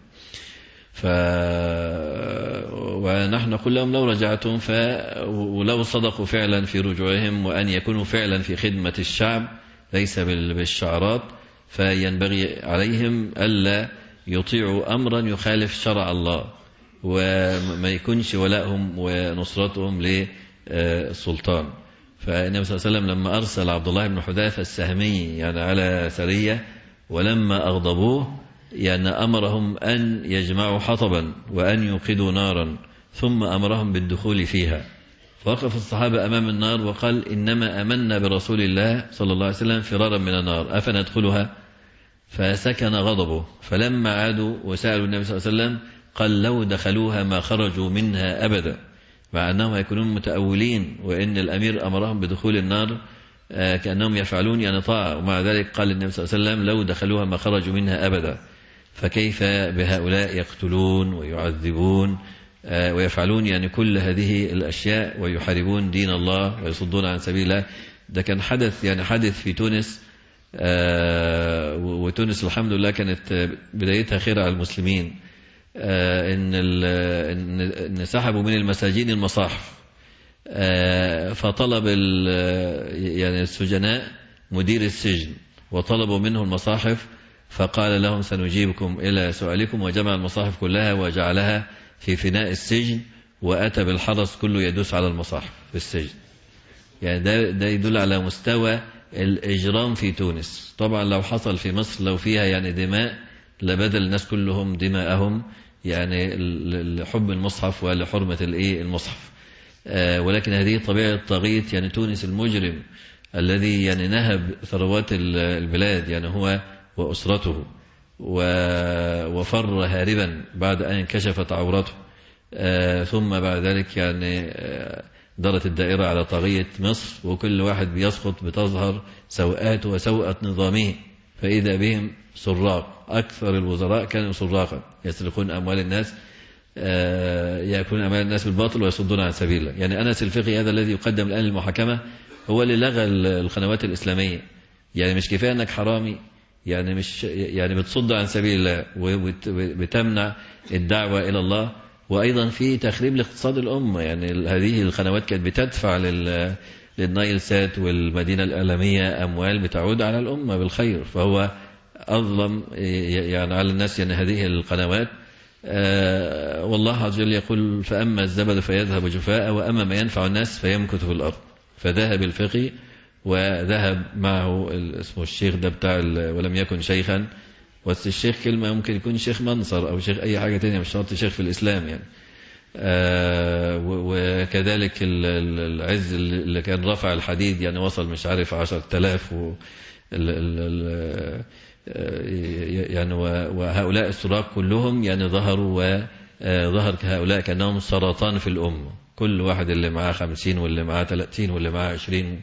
ونحن نقول لهم لو رجعتم ولو صدقوا فعلا في رجوعهم، وأن يكونوا فعلا في خدمة الشعب ليس بالشعارات، فينبغي عليهم ألا يطيعوا أمرا يخالف شرع الله، وما يكونش ولائهم ونصرتهم للسلطان. فالنبي صلى الله عليه وسلم لما أرسل عبد الله بن حذافة السهمي يعني على سرية، ولما أغضبوه يعني أمرهم أن يجمعوا حطبا وأن يوقدوا نارا، ثم أمرهم بالدخول فيها. فوقف الصحابة أمام النار وقال إنما أمنا برسول الله صلى الله عليه وسلم فرارا من النار أفندخلها؟ فسكن غضبه. فلما عادوا وسألوا النبي صلى الله عليه وسلم قال لو دخلوها ما خرجوا منها أبدا، مع أنهم يكونون متأولين وإن الأمير أمرهم بدخول النار كأنهم يفعلون يعني طاعة، ومع ذلك قال النبي صلى الله عليه وسلم لو دخلوها ما خرجوا منها أبدا. فكيف بهؤلاء يقتلون ويعذبون ويفعلون يعني كل هذه الأشياء ويحاربون دين الله ويصدون عن سبيل الله. ده كان حدث في تونس، وتونس الحمد لله كانت بدايتها خير على المسلمين، إن سحبوا من المساجين المصاحف، فطلب يعني السجناء مدير السجن وطلبوا منه المصاحف فقال لهم سنجيبكم إلى سؤالكم، وجمع المصاحف كلها وجعلها في فناء السجن، وأتى بالحرس كله يدوس على المصاحف في السجن. يعني ده يدل على مستوى الإجرام في تونس. طبعا لو حصل في مصر لو فيها يعني دماء لبذل الناس كلهم دماءهم يعني لحب المصحف ولحرمة المصحف. ولكن هذه طبيعة طاغية يعني تونس المجرم الذي يعني نهب ثروات البلاد يعني هو وأسرته، وفر هاربا بعد أن انكشفت عورته. ثم بعد ذلك يعني دارت الدائرة على طاغية مصر، وكل واحد بيسقط بتظهر سوءاته وسوءة نظامه، فإذا بهم سراق. أكثر الوزراء كانوا سراقا يسرقون أموال الناس، يأكلون أموال الناس بالباطل ويصدون عن سبيل الله. يعني أنس الفقي هذا الذي يقدم الآن للمحاكمة هو اللي لغى القنوات الإسلامية. يعني مش كفاية أنك حرامي، يعني مش يعني بتصد عن سبيل الله وبتمنع الدعوة إلى الله، وأيضا في تخريب لاقتصاد الأمة. يعني هذه القنوات كانت بتدفع للنايل سات والمدينة الإعلامية أموال بتعود على الأمة بالخير، فهو أظلم يعني على الناس يعني هذه القنوات. والله عز وجل يقول فأما الزبد فيذهب جفاء وأما ما ينفع الناس فيمكث في الأرض. فذهب الفقي وذهب معه اسمه الشيخ ده بتاع ولم يكن شيخا، والشيخ كلمة ممكن يكون شيخ منصر أو شيخ أي حاجة تانية، مش شرط شيخ في الإسلام يعني. وكذلك العز اللي كان رفع الحديد يعني وصل مش عارف 10,000 يعني وهؤلاء السراق كلهم يعني ظهروا، وظهر هؤلاء كأنهم سرطان في الأمة، كل واحد اللي معاه 50 واللي معاه 30 واللي معاه 20.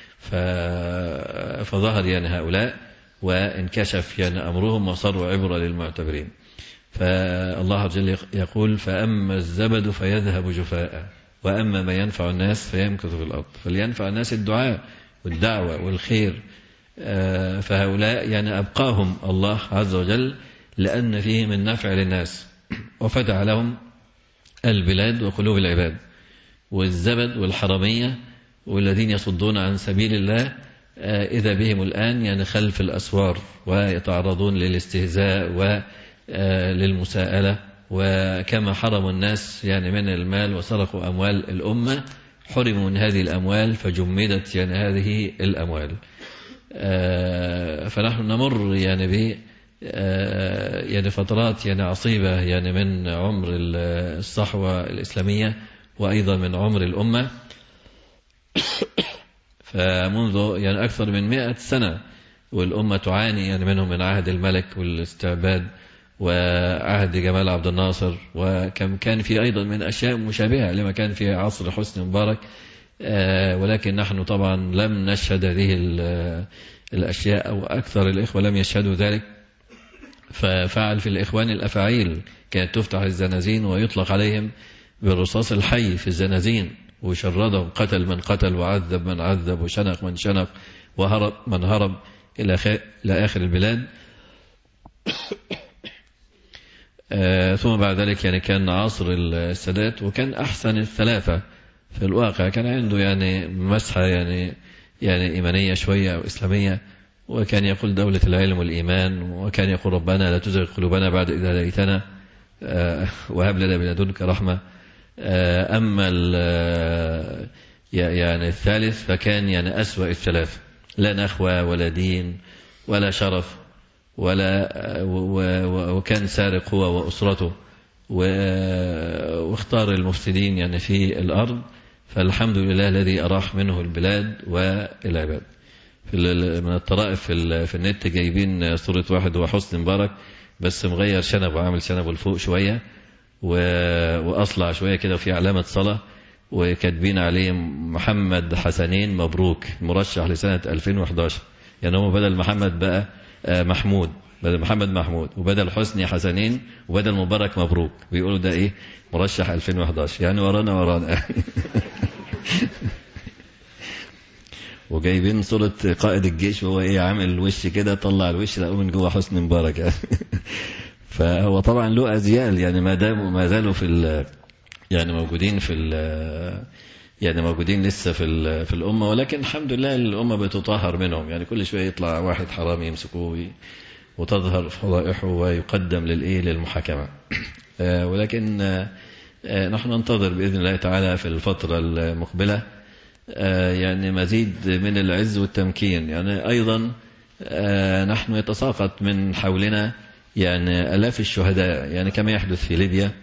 فظهر يعني هؤلاء وانكشف يعني أمرهم وصاروا عبرة للمعتبرين. فالله عز وجل يقول فأما الزبد فيذهب جفاء وأما ما ينفع الناس فيمكث في الأرض. فلينفع الناس الدعاء والدعوة والخير. فهؤلاء يعني أبقاهم الله عز وجل لأن فيهم النفع للناس، وفتح لهم البلاد وقلوب العباد. والزبد والحرمية والذين يصدون عن سبيل الله إذا بهم الآن يعني خلف الأسوار ويتعرضون للاستهزاء وللمساءلة، وكما حرموا الناس يعني من المال وسرقوا أموال الأمة حرموا من هذه الأموال فجمدت يعني هذه الأموال. فنحن نمر يعني ب يعني فترات يعني عصيبة يعني من عمر الصحوة الإسلامية وأيضا من عمر الأمة. فمنذ يعني أكثر من 100 سنة والأمة تعاني يعني منهم من عهد الملك والاستعباد وعهد جمال عبد الناصر، وكم كان في أيضا من أشياء مشابهة لما كان في عصر حسني مبارك. ولكن نحن طبعا لم نشهد هذه الأشياء أو أكثر الإخوة لم يشهدوا ذلك. ففعل في الإخوان الأفاعيل، كانت تفتح الزنازين ويطلق عليهم بالرصاص الحي في الزنازين، وشردهم، قتل من قتل وعذب من عذب وشنق من شنق وهرب من هرب إلى آخر البلاد. ثم بعد ذلك يعني كان عصر السادات، وكان أحسن الثلاثة في الواقع. كان عنده يعني مسحة يعني إيمانية شوية أو إسلامية، وكان يقول دولة العلم والإيمان، وكان يقول ربنا لا تزغ قلوبنا بعد إذ هديتنا وهب لنا من لدنك رحمة. أما يعني الثالث فكان يعني أسوأ الثلاثة، لا نخوة ولا دين ولا شرف وكان سارق هو وأسرته، واختار المفسدين يعني في الأرض. فالحمد لله الذي أراح منه البلاد والعباد. من الطرائف في النت جايبين صورة واحد هو حسني مبارك بس مغير شنبه وعامل شنبه لفوق شوية وأصلع شوية كده وفي علامة صلاة، وكاتبين عليه محمد حسنين مبروك مرشح لسنة 2011. يعني هم بدل محمد بقى محمود، بدل محمد محمود، وبدل حسني حسنين، وبدل مبارك مبروك. بيقولوا ده ايه مرشح 2011 يعني ورانا وجايبين صورة قائد الجيش وهو ايه عامل وش كده، طلع الوش لقوا من جوه حسني مبارك يعني. فهو طبعا له أزيال يعني ما زالوا في يعني موجودين في يعني موجودين لسه في الأمة، ولكن الحمد لله الأمة بتطهر منهم. يعني كل شوية يطلع واحد حرامي يمسكوه وتظهر فضائحه ويقدم للمحاكمة. ولكن نحن ننتظر بإذن الله تعالى في الفترة المقبلة يعني مزيد من العز والتمكين. يعني أيضا نحن يتساقط من حولنا يعني آلاف الشهداء، يعني كما يحدث في ليبيا.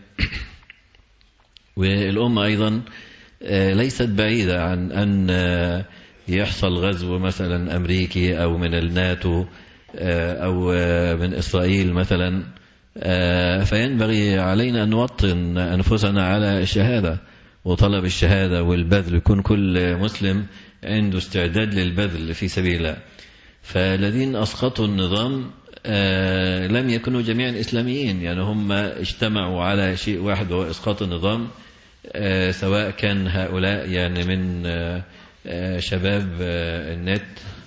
والأمة أيضا ليست بعيدة عن أن يحصل غزو مثلا أمريكي أو من الناتو أو من إسرائيل مثلا، فينبغي علينا أن نوطن أنفسنا على الشهادة وطلب الشهادة والبذل، يكون كل مسلم عنده استعداد للبذل في سبيل الله. فالذين أسقطوا النظام لم يكونوا جميعا إسلاميين، يعني هم اجتمعوا على شيء واحد وهو إسقاط النظام، سواء كان هؤلاء يعني من شباب النت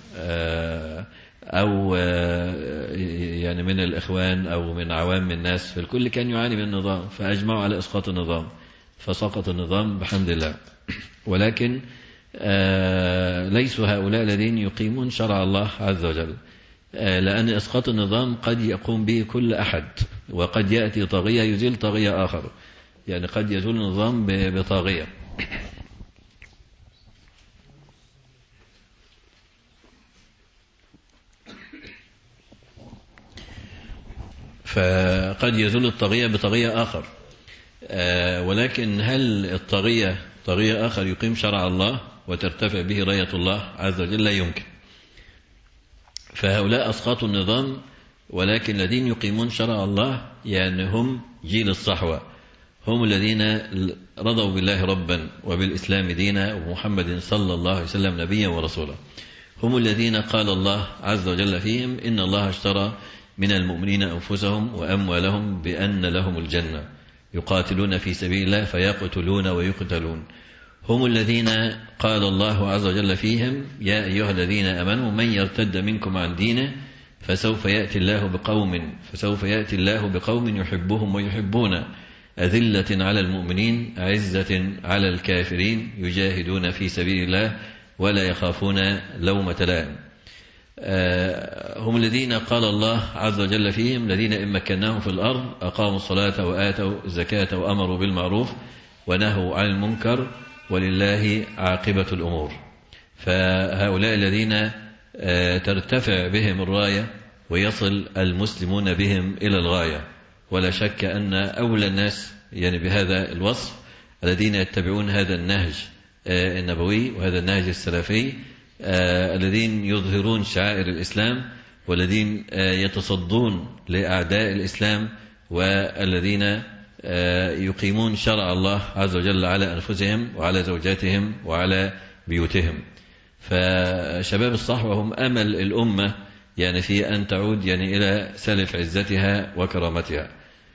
أو يعني من الإخوان أو من عوام الناس، فالكل كان يعاني من النظام فأجمعوا على إسقاط النظام فسقط النظام بحمد الله. ولكن ليسوا هؤلاء الذين يقيمون شرع الله عز وجل، لأن إسقاط النظام قد يقوم به كل أحد، وقد يأتي طاغية يزيل طاغية آخر، يعني قد يزول النظام بطاغية. فقد يزول الطاغية بطاغية آخر، ولكن هل الطاغية طاغية آخر يقيم شرع الله وترتفع به راية الله عز وجل؟ لا يمكن. فهؤلاء أسقطوا النظام، ولكن الذين يقيمون شرع الله يعني هم جيل الصحوة، هم الذين رضوا بالله ربا وبالإسلام دينا ومحمد صلى الله عليه وسلم نبيا ورسولا. هم الذين قال الله عز وجل فيهم: إن الله اشترى من المؤمنين أنفسهم وأموالهم بأن لهم الجنة يقاتلون في سبيل الله فيقتلون ويقتلون. هم الذين قال الله عز وجل فيهم: يا أيها الذين آمنوا من يرتد منكم عن دينه فسوف يأتي الله بقوم يحبهم ويحبونه أذلة على المؤمنين أعزة على الكافرين يجاهدون في سبيل الله ولا يخافون لومة لائم. هم الذين قال الله عز وجل فيهم: الذين إن مكناهم في الأرض أقاموا الصلاة وآتوا الزكاة وأمروا بالمعروف ونهوا عن المنكر ولله عاقبة الأمور. فهؤلاء الذين ترتفع بهم الراية ويصل المسلمون بهم إلى الغاية، ولا شك أن أولى الناس يعني بهذا الوصف الذين يتبعون هذا النهج النبوي وهذا النهج السلفي، الذين يظهرون شعائر الإسلام والذين يتصدون لأعداء الإسلام والذين يقيمون شرع الله عز وجل على أنفسهم وعلى زوجاتهم وعلى بيوتهم. فشباب الصحوة هم أمل الأمة يعني في أن تعود يعني إلى سلف عزتها وكرامتها.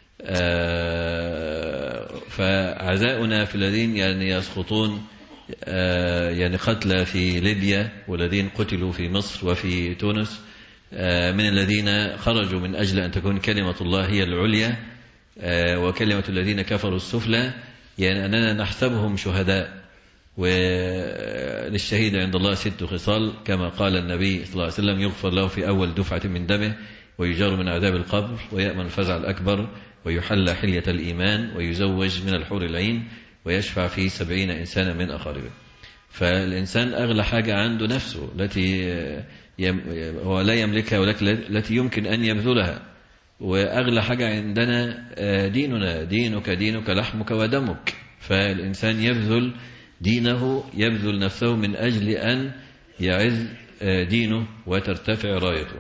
فعزاؤنا في الذين يعني يسقطون يعني قتلى في ليبيا والذين قتلوا في مصر وفي تونس، من الذين خرجوا من أجل أن تكون كلمة الله هي العليا وكلمة الذين كفروا السفلى، يعني أننا نحسبهم شهداء. وللشهيد عند الله 6 خصال كما قال النبي صلى الله عليه وسلم: يغفر له في أول دفعة من دمه ويجار من عذاب القبر ويأمن الفزع الأكبر ويحلى حلية الإيمان ويزوج من الحور العين ويشفع في 70 إنسانا من أقاربه. فالإنسان أغلى حاجة عنده نفسه التي هو لا يملكها ولكن التي يمكن أن يبذلها، وأغلى حاجة عندنا ديننا، دينك لحمك ودمك. فالإنسان يبذل دينه، يبذل نفسه من أجل أن يعز دينه وترتفع رايته.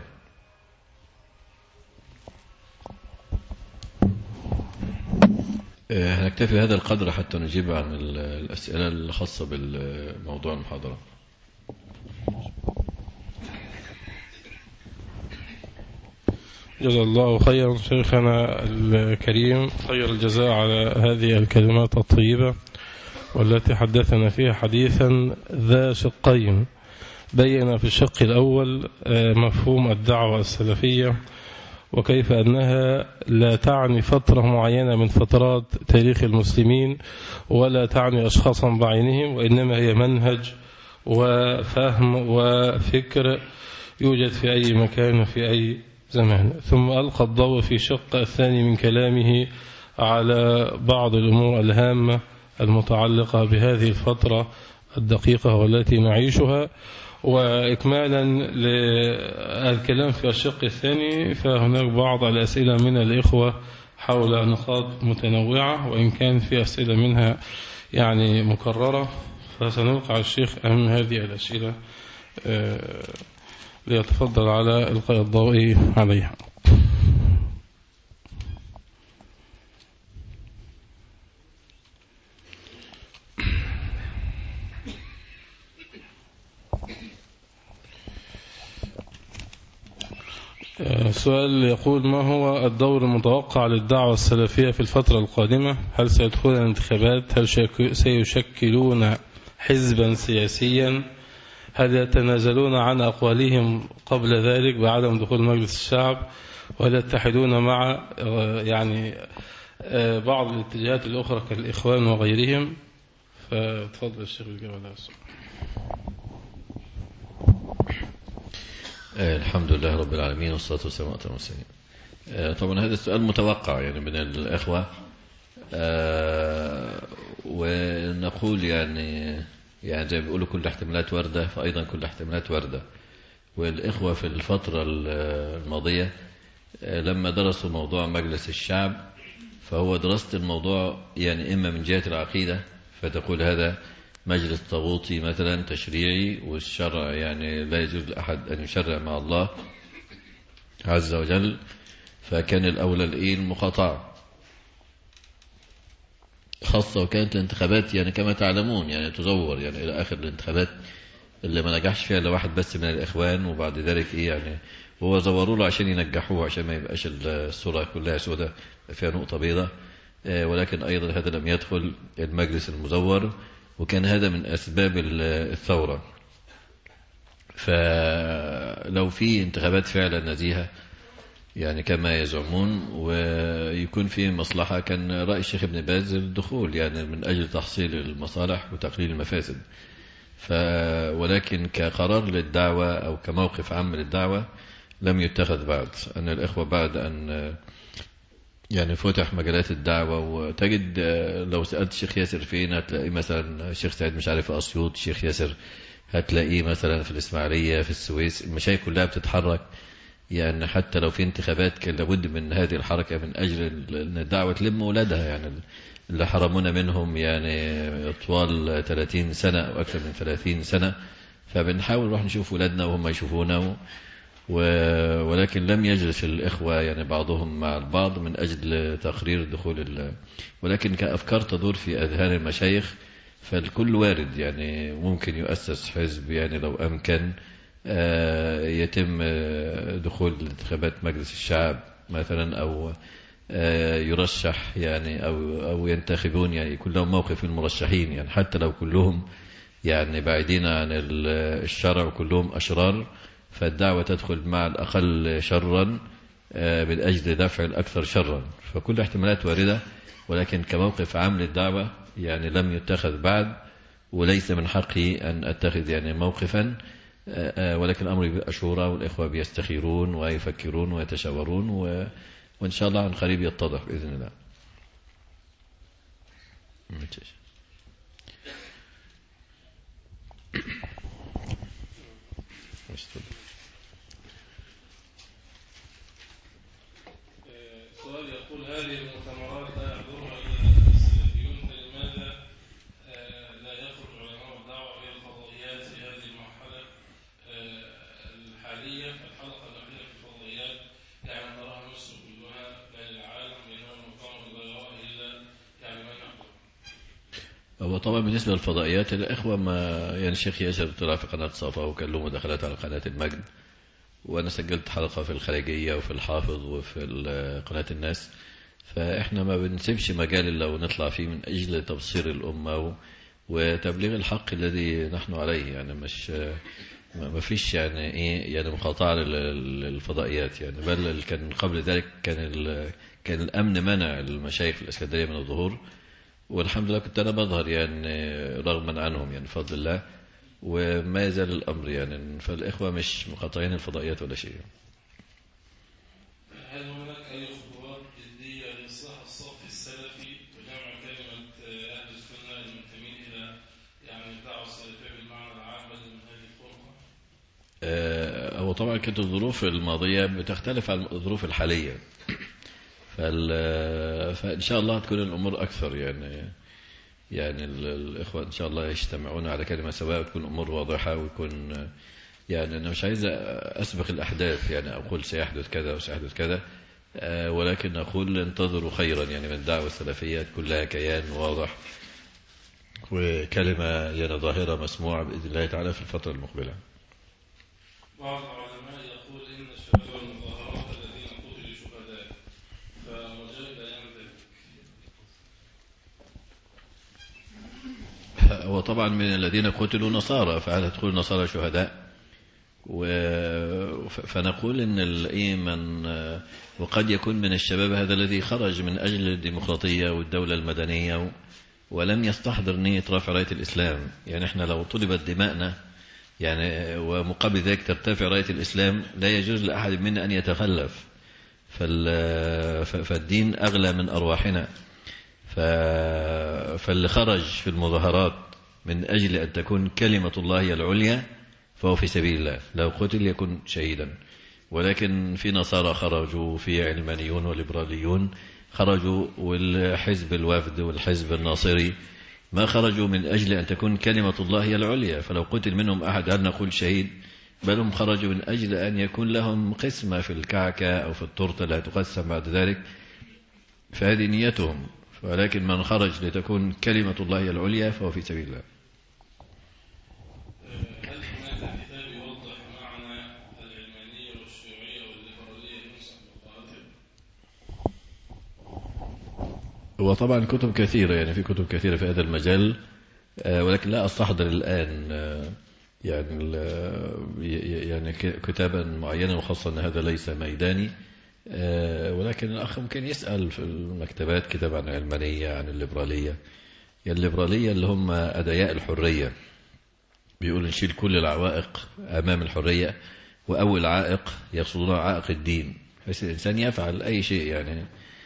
هنكتفي هذا القدر حتى نجيب عن الأسئلة الخاصة بالموضوع المحاضرة. جزا الله خيرا شيخنا الكريم، خير الجزاء على هذه الكلمات الطيبة والتي حدثنا فيها حديثا ذا شقين. بين في الشق الأول مفهوم الدعوة السلفية وكيف أنها لا تعني فترة معينة من فترات تاريخ المسلمين ولا تعني أشخاصا بعينهم، وإنما هي منهج وفهم وفكر يوجد في أي مكان وفي أي زمان. ثم ألقى الضوء في شق الثاني من كلامه على بعض الأمور الهامة المتعلقة بهذه الفترة الدقيقة والتي نعيشها. وإكمالا للكلام في الشق الثاني، فهناك بعض الأسئلة من الإخوة حول نقاط متنوعة، وإن كان في أسئلة منها يعني مكررة، فسنلقى على الشيخ أهم هذه الأسئلة ليتفضل على إلقاء الضوء عليها. سؤال يقول: ما هو الدور المتوقع للدعوة السلفية في الفترة القادمة؟ هل سيدخلون الانتخابات؟ هل سيشكلون حزبا سياسيا؟ هل يتنازلون عن أقوالهم قبل ذلك بعدم دخول مجلس الشعب؟ وهل يتحدون مع يعني بعض الاتجاهات الأخرى كالإخوان وغيرهم؟ فتفضل الشيخ الجواد. الحمد لله رب العالمين والصلاة والسلام على المرسلين. طبعا هذا السؤال متوقع يعني من الإخوة، ونقول يعني زي ما بيقولوا كل احتمالات وردة، فأيضا كل احتمالات وردة. والإخوة في الفترة الماضية لما درسوا موضوع مجلس الشعب، فهو دراسة الموضوع يعني إما من جهة العقيدة، فتقول هذا مجلس طاغوتي مثلا تشريعي، والشرع يعني لا يجوز لأحد أن يشرع مع الله عز وجل، فكان الأولى المقاطعة، خاصة وكانت الانتخابات يعني كما تعلمون يعني تزور يعني إلى آخر الانتخابات اللي ما نجحش فيها إلا واحد بس من الإخوان، وبعد ذلك يعني هو زوروا له عشان ينجحوه، عشان ما يبقاش الصورة كلها سوداء فيها نقطة بيضاء. ولكن أيضا هذا لم يدخل المجلس المزور، وكان هذا من أسباب الثورة. فلو في انتخابات فعلا نزيهة يعني كما يزعمون ويكون فيه مصلحة، كان رأي الشيخ ابن باز الدخول يعني من أجل تحصيل المصالح وتقليل المفاسد. ولكن كقرار للدعوة أو كموقف عام للدعوة لم يتخذ بعد. أن الإخوة بعد أن يعني فتح مجالات الدعوة، وتجد لو سألت الشيخ ياسر فين هتلاقيه مثلا الشيخ سعيد مش عارف في أسيوط، الشيخ ياسر هتلاقيه مثلا في الإسماعيلية، في السويس، المشايخ كلها بتتحرك. يعني حتى لو في انتخابات كان لابد من هذه الحركة من أجل أن الدعوة تلم ولادها، يعني اللي حرمونا منهم يعني طوال 30 سنة أو أكثر من 30 سنة، فبنحاول نروح نشوف ولادنا وهم يشوفونا. ولكن لم يجلس الإخوة يعني بعضهم مع البعض من أجل تقرير دخول ولكن كأفكار تدور في أذهان المشايخ، فالكل وارد يعني ممكن يؤسس حزب يعني لو أمكن يتم دخول انتخابات مجلس الشعب مثلا، أو يرشح يعني أو ينتخبون يعني كلهم موقف المرشحين، يعني حتى لو كلهم يعني بعيدين عن الشرع وكلهم أشرار، فالدعوة تدخل مع الأقل شرا من أجل دفع الأكثر شرا. فكل احتمالات واردة، ولكن كموقف عام للدعوة يعني لم يتخذ بعد، وليس من حقي أن أتخذ يعني موقفا، ولكن الأمر بيبقى شورى، والإخوة بيستخيرون ويفكرون ويتشاورون، وإن شاء الله عن قريب يتضح بإذن الله. سؤال يقول: هذه المؤتمرات لا يحضرها إلا السلفيون، فلماذا لا يخرج علماء الدعوة إلى الفضائيات في هذه المرحلة الحالية؟ الحلقة الأخيرة في الفضائيات يعني تراها مصر كلها بل العالم، لأنه المؤتمر لا يرى إلا يعني من يحضر. هو طبعا بالنسبة للفضائيات الإخوة ما يعني الشيخ ياسر طلع في قناة صفا وكان له مداخلات على قناة المجد، وأنا سجلت حلقة في الخارجية وفي الحافظ وفي قناة الناس. فإحنا ما بنسيبش مجال إلا ونطلع فيه من أجل تبصير الأمة وتبليغ الحق الذي نحن عليه، يعني ما فيش يعني ايه يعني مقاطعه للفضائيات يعني، بل كان قبل ذلك كان الامن منع المشايخ في الاسكندريه من الظهور، والحمد لله كنت انا بظهر يعني رغما عنهم يعني بفضل الله، وما يزال الامر يعني، فالاخوه مش مقاطعين الفضائيات ولا شيء. هل هناك اي خطوات جديه لاصلاح الصف السلفي وجمع كلمه اهل السنه المنتمين الى يعني الدعوه السلفيه بالمعنى العام بدل من هذه الفرقه؟ هو طبعا كانت الظروف الماضيه بتختلف عن الظروف الحاليه، فإن شاء الله تكون الأمور أكثر يعني الإخوة إن شاء الله يجتمعون على كلمة سواء، وتكون الأمور واضحة، ويكون يعني أنا مش عايز أسبق الأحداث يعني أقول سيحدث كذا وسيحدث كذا، ولكن أقول انتظروا خيرا يعني من الدعوة السلفية تكون لها كيان واضح وكلمة يعني ظاهرة مسموعة بإذن الله تعالى في الفترة المقبلة. بعض العلماء يقول إن شباب المظاهرات الذين قتلوا شهداء، فوجد أيام ذلك. هو طبعا من الذين قتلوا نصارى، فهل تقول نصارى شهداء؟ فنقول ان الايمن وقد يكون من الشباب هذا الذي خرج من اجل الديمقراطيه والدوله المدنيه ولم يستحضر نيه رفع رايه الاسلام. يعني احنا لو طلبت دماءنا يعني ومقابل ذلك ترتفع رايه الاسلام لا يجوز لاحد منا ان يتخلف، فالدين اغلى من ارواحنا. فاللي خرج في المظاهرات من اجل ان تكون كلمه الله هي العليا فهو في سبيل الله، لو قتل يكون شهيدا. ولكن في نصارى خرجوا، في علمانيون وليبراليون خرجوا، والحزب الوفد والحزب الناصري ما خرجوا من أجل أن تكون كلمة الله هي العليا، فلو قتل منهم أحد هل نقول شهيد؟ بل هم خرجوا من أجل أن يكون لهم قسمة في الكعكة أو في التورتة لا تقسم بعد ذلك، فهذه نيتهم. ولكن من خرج لتكون كلمة الله هي العليا فهو في سبيل الله. هو طبعا كتب كثيرة يعني، في كتب كثيرة في هذا المجال، ولكن لا أستحضر الآن يعني كتابا معينا، وخاصة أن هذا ليس ميداني، ولكن الأخ ممكن يسأل في المكتبات كتاب عن العلمانية، عن الليبرالية. يعني الليبرالية اللي هم أدعياء الحرية، بيقول نشيل كل العوائق أمام الحرية، وأول عائق يقصدون عائق الدين، بحيث الإنسان يفعل أي شيء يعني.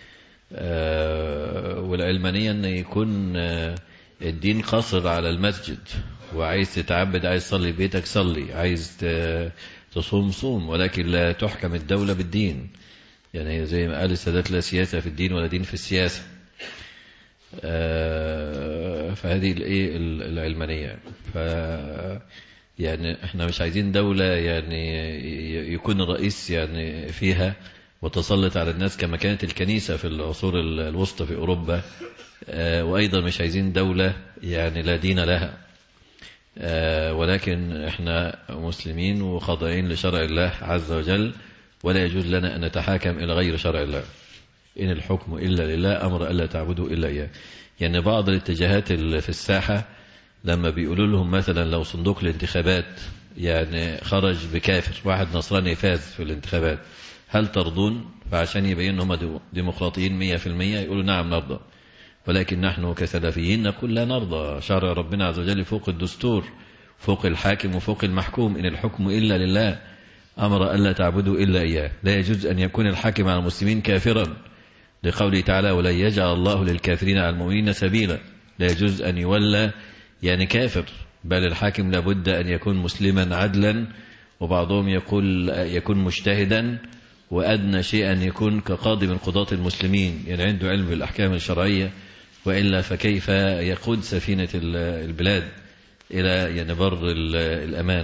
والعلمانية أن يكون الدين قصر على المسجد، وعايز تتعبد، عايز تصلي بيتك صلي، عايز تصوم صوم، ولكن لا تحكم الدولة بالدين. يعني زي ما قال السادات لا سياسة في الدين ولا دين في السياسة. فهذه العلمانية. يعني احنا مش عايزين دولة يعني يكون الرئيس يعني فيها وتسلط على الناس كما كانت الكنيسة في العصور الوسطى في أوروبا، وأيضا مش عايزين دولة يعني لا دين لها، ولكن احنا مسلمين وخاضعين لشرع الله عز وجل، ولا يجوز لنا أن نتحاكم إلى غير شرع الله. إن الحكم إلا لله أمر ألا تعبدوا إلا إياه. يعني بعض الاتجاهات في الساحة لما بيقولوا لهم مثلا لو صندوق الانتخابات يعني خرج بكافر، واحد نصراني فاز في الانتخابات، هل ترضون؟ فعشان يبين هم ديمقراطيين 100% يقولوا نعم نرضى. ولكن نحن كسلفيين نقول لا نرضى. شرع ربنا عز وجل فوق الدستور، فوق الحاكم وفوق المحكوم. إن الحكم إلا لله أمر ألا تعبدوا إلا إياه. لا يجوز أن يكون الحاكم على المسلمين كافرا، لقوله تعالى ولا يجعل الله للكافرين على المؤمنين سبيلا. لا يجوز أن يولى يعني كافر، بل الحاكم لابد أن يكون مسلما عدلا، وبعضهم يقول يكون مجتهدا، وأدنى شيء أن يكون كقاضي من قضاة المسلمين، يعني عنده علم بالأحكام الشرعية، وإلا فكيف يقود سفينة البلاد إلى يعني بر الأمان.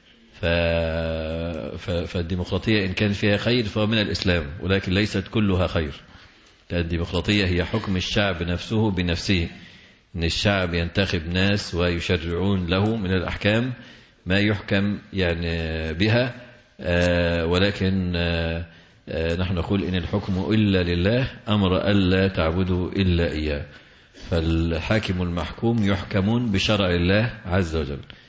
فالديمقراطية إن كان فيها خير فهو من الإسلام، ولكن ليست كلها خير. الديمقراطية هي حكم الشعب نفسه بنفسه، إن الشعب ينتخب ناس ويشرعون له من الأحكام ما يحكم يعني بها، ولكن نحن نقول إن الحكم إلا لله أمر ألا تعبدوا إلا إياه. فالحاكم المحكوم يحكمون بشرع الله عز وجل.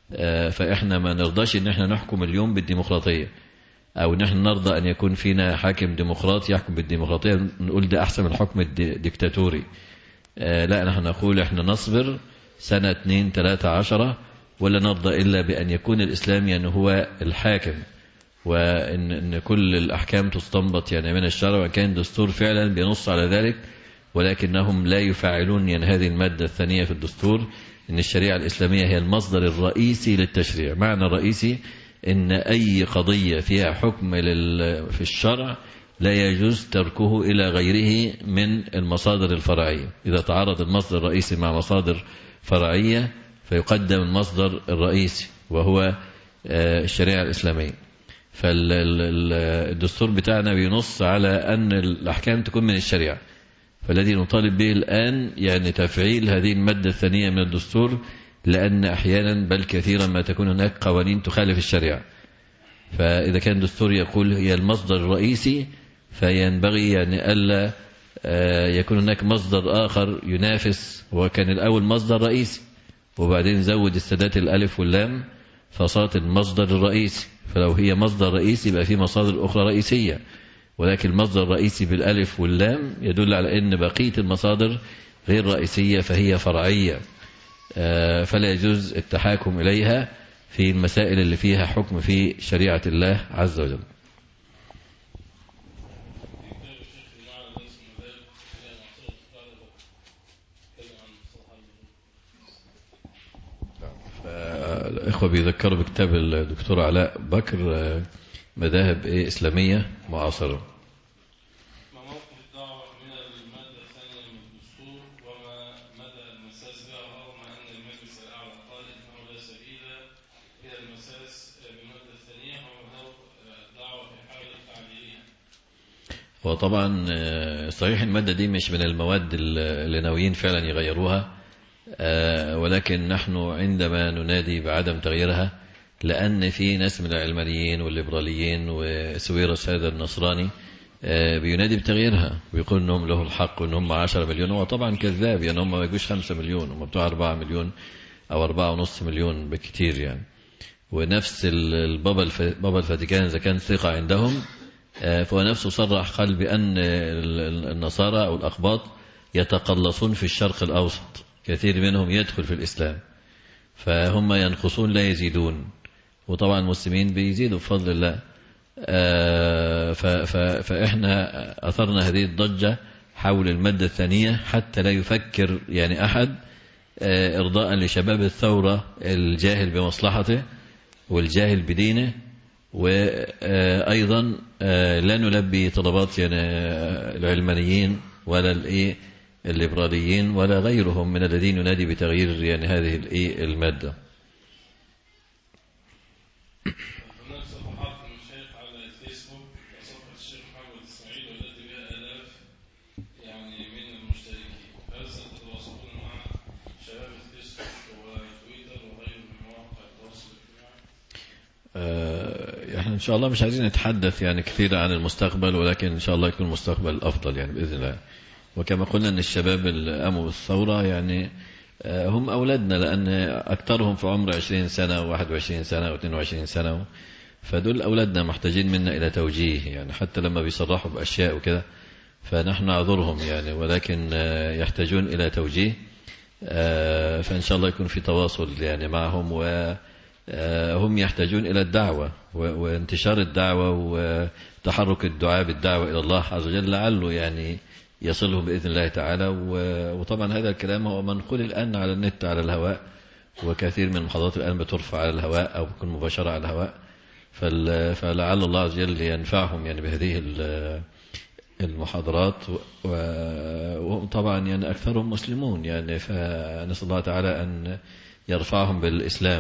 فإحنا ما نرضاش إن إحنا نحكم اليوم بالديمقراطية، أو إن إحنا نرضى أن يكون فينا حاكم ديمقراطي يحكم بالديمقراطية نقول ده أحسن من الحكم الديكتاتوري. لا، نحن نقول إحنا نصبر سنة 2 3 10 ولا نرضى إلا بأن يكون الإسلام يعني هو الحاكم، وإن كل الأحكام تستنبط يعني من الشرع، وكان دستور فعلا بينص على ذلك، ولكنهم لا يفعلون يعني هذه المادة الثانية في الدستور، إن الشريعة الإسلامية هي المصدر الرئيسي للتشريع. معنى الرئيسي إن أي قضية فيها حكم في الشرع لا يجوز تركه إلى غيره من المصادر الفرعية. إذا تعارض المصدر الرئيسي مع مصادر فرعية فيقدم المصدر الرئيسي وهو الشريعة الإسلامية. فالدستور بتاعنا بينص على أن الأحكام تكون من الشريعة، فالذي نطالب به الآن يعني تفعيل هذه المادة الثانية من الدستور، لأن أحيانا بل كثيرا ما تكون هناك قوانين تخالف الشريعة. فإذا كان الدستور يقول هي المصدر الرئيسي فينبغي يعني ألا يكون هناك مصدر آخر ينافس، وكان الأول مصدر رئيسي وبعدين زود السادات الألف واللام فصارت المصدر الرئيسي. فلو هي مصدر رئيسي يبقى في مصادر أخرى رئيسية، ولكن المصدر الرئيسي بالألف واللام يدل على أن بقية المصادر غير رئيسية فهي فرعية، فلا يجوز التحاكم إليها في المسائل اللي فيها حكم في شريعة الله عز وجل. الإخوة بيذكروا بكتاب الدكتور علاء بكر مذاهب إسلامية معاصرة. ما موقف الدعوة من المادة الثانية من الدستور، وما مدى المساس بها، رغم أن المجلس الأعلى قال إنه لا سبيل إلى المساس بالمادة الثانية، وما هو الدعوة في حال تعديلها؟ وطبعا صحيح المادة دي مش من المواد اللي ناويين فعلا يغيروها، ولكن نحن عندما ننادي بعدم تغييرها لأن في ناس من العلمانيين والليبراليين وسويرس هذا النصراني بينادي بتغييرها ويقول انهم له الحق وانهم 10 مليون. هو طبعا كذاب، يعني هم ما يجوش 5 مليون، هم بتوع 4 مليون او 4.5 مليون بكتير يعني. ونفس بابا الفاتيكان اذا كان ثقة عندهم فهو نفسه صرح قال بأن النصارى او الأقباط يتقلصون في الشرق الأوسط، كثير منهم يدخل في الإسلام، فهم ينقصون لا يزيدون، وطبعا المسلمين بيزيدوا بفضل الله. فإحنا أثرنا هذه الضجة حول المادة الثانية حتى لا يفكر يعني أحد إرضاء لشباب الثورة الجاهل بمصلحته والجاهل بدينه، وأيضا لا نلبي طلبات يعني العلمانيين ولا الليبراليين ولا غيرهم من الذين ينادي بتغيير يعني هذه المادة. هناك صفحات من الشيخ على الفيسبوك، صفحة الشيخ محمد السعيد والتي بها آلاف يعني من المشتركين، هل ستتواصلون مع شباب الفيسبوك وتويتر وغيره من مواقع التواصل الاجتماعي؟ احنا ان شاء الله مش عايزين نتحدث يعني كثير عن المستقبل، ولكن ان شاء الله يكون المستقبل افضل يعني باذن الله. وكما قلنا ان الشباب اللي قاموا بالثورة يعني هم أولادنا، لأن أكثرهم في عمر 20 سنة و21 سنة و22 سنة، فدول أولادنا محتاجين منا إلى توجيه يعني، حتى لما بيصرحوا بأشياء وكده فنحن نعذرهم يعني، ولكن يحتاجون إلى توجيه. فإن شاء الله يكون في تواصل يعني معهم، وهم يحتاجون إلى الدعوة وانتشار الدعوة وتحرك الدعاء بالدعوة إلى الله عز وجل، لعله يعني يصلهم بإذن الله تعالى. وطبعا هذا الكلام هو منقول الآن على النت على الهواء، وكثير من المحاضرات الآن بترفع على الهواء أو بتكون مباشرة على الهواء، فلعل الله عز وجل ينفعهم يعني بهذه المحاضرات. وطبعا يعني أكثرهم مسلمون يعني، فنسأل الله تعالى أن يرفعهم بالإسلام.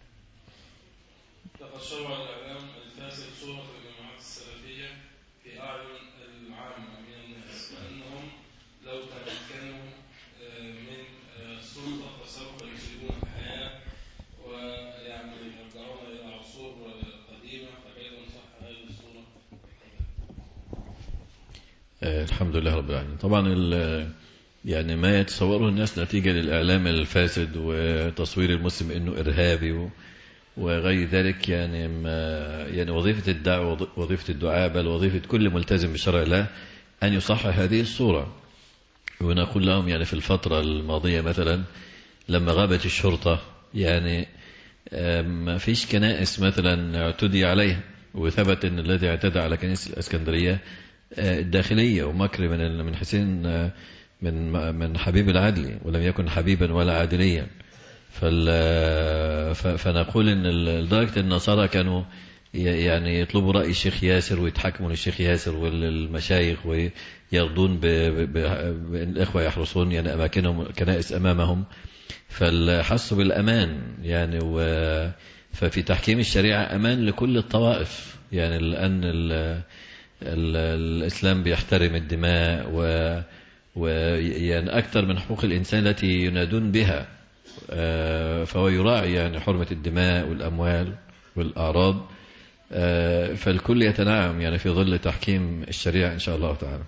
لقد شوع الإعلام الفاسد صورة الجماعات السلفية في أعين العامة من الناس، وأنهم لو تمكنوا من السلطة فسوف يفسدون الحياة ويعني يرجعون إلى عصور قديمة، فكيف نصح هذه الصورة؟ الحمد لله رب العالمين. طبعا يعني ما يتصوره الناس نتيجة للإعلام الفاسد وتصوير المسلم إنه إرهابي وغير ذلك، يعني وظيفة الدعوة وظيفة الدعاء، بل وظيفة كل ملتزم بشرع الله أن يصحح هذه الصورة. ونقول لهم يعني في الفترة الماضية مثلا لما غابت الشرطة، يعني ما فيش كنائس مثلا اعتدي عليها، وثبت أن الذي اعتدى على كنيسة الإسكندرية الداخلية ومكر من حسين من حبيب العدلي، ولم يكن حبيبا ولا عادليا. فنقول ان لدرجة النصارى كانوا يعني يطلبوا رأي الشيخ ياسر ويتحكموا للشيخ ياسر والمشايخ، ويرضون بالإخوة يحرسون يعني أماكنهم كنائس أمامهم، فحسوا بالأمان يعني. ففي تحكيم الشريعة أمان لكل الطوائف، يعني لأن الإسلام بيحترم الدماء ويعني أكثر من حقوق الإنسان التي ينادون بها، فهو يراعي يعني حرمة الدماء والأموال والأعراض، فالكل يتناعم يعني في ظل تحكيم الشريعة إن شاء الله تعالى.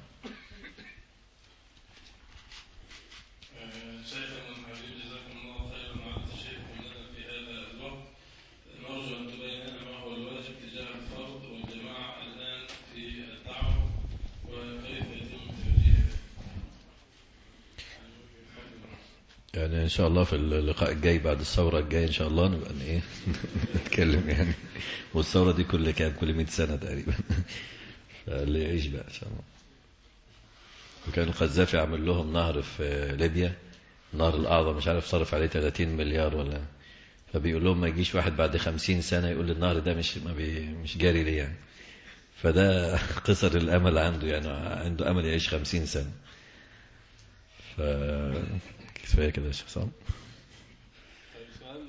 يعني إن شاء الله في اللقاء الجاي بعد الثورة الجاية إن شاء الله نبقى نتكلم يعني. والثورة دي كل 100 سنة تقريبا، فاللي يعيش بقى إن شاء الله. وكان القذافي عمل لهم نهر في ليبيا، النهر الأعظم، مش عارف صرف عليه 30 مليار ولا، فبيقول لهم ما يجيش واحد بعد 50 سنة يقول النهر ده مش جاري ليه يعني. فده قصر الأمل عنده، يعني عنده أمل يعيش 50 سنة. كفاية كده يا شيخ صام. طيب سؤال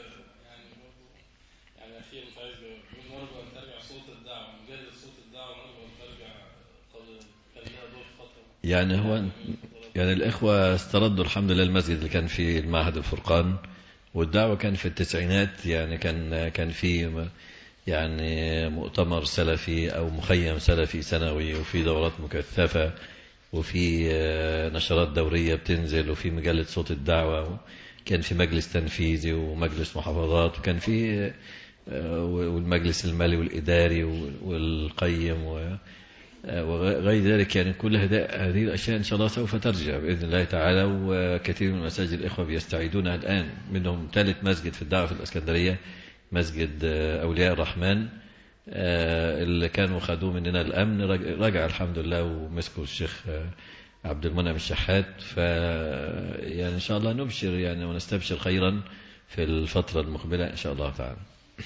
يعني أخير، مش عايز نرجو أن ترجع صوت الدعوة، مجلد صوت الدعوة نرجو أن ترجع، كان لها دور فترة. يعني هو يعني الإخوة استردوا الحمد لله المسجد اللي كان في المعهد الفرقان، والدعوة كان في التسعينات، يعني كان في يعني مؤتمر سلفي أو مخيم سلفي سنوي، وفي دورات مكثفة، وفي نشرات دورية بتنزل، وفي مجلة صوت الدعوة، كان في مجلس تنفيذي ومجلس محافظات، وكان في والمجلس المالي والإداري والقيم وغير ذلك. يعني كل هذه الأشياء إن شاء الله سوف ترجع بإذن الله تعالى. وكثير من مساجد الإخوة بيستعيدونها الآن، منهم ثالث مسجد في الدعوة في الإسكندرية، مسجد أولياء الرحمن، اللي كانوا خدوه مننا الأمن رجع الحمد لله، ومسكوا الشيخ عبد المنعم الشحات. يعني إن شاء الله نبشر يعني ونستبشر خيرا في الفترة المقبلة إن شاء الله تعالى.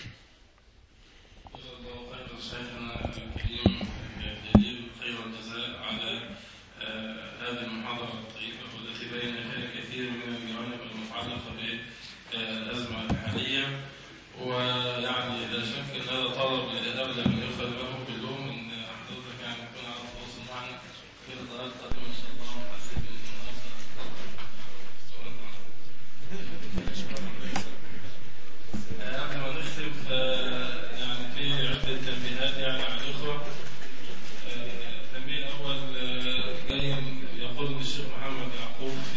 هذه المحاضرة الطيبة والتي بين فيها كثير من الجوانب المتعلقة بالأزمة الحالية، ويعني لا شك أن هذا طلب لأبلغ من يؤخذ منهم كلهم أن حضرتك يعني تكون على تواصل معنا في الإطارات القادمة إن شاء الله، وحسب قبل ما نختم يعني في عدة تنبيهات يعني على الإخوة. التنبيه الأول جاي يقول الشيخ محمد يعقوب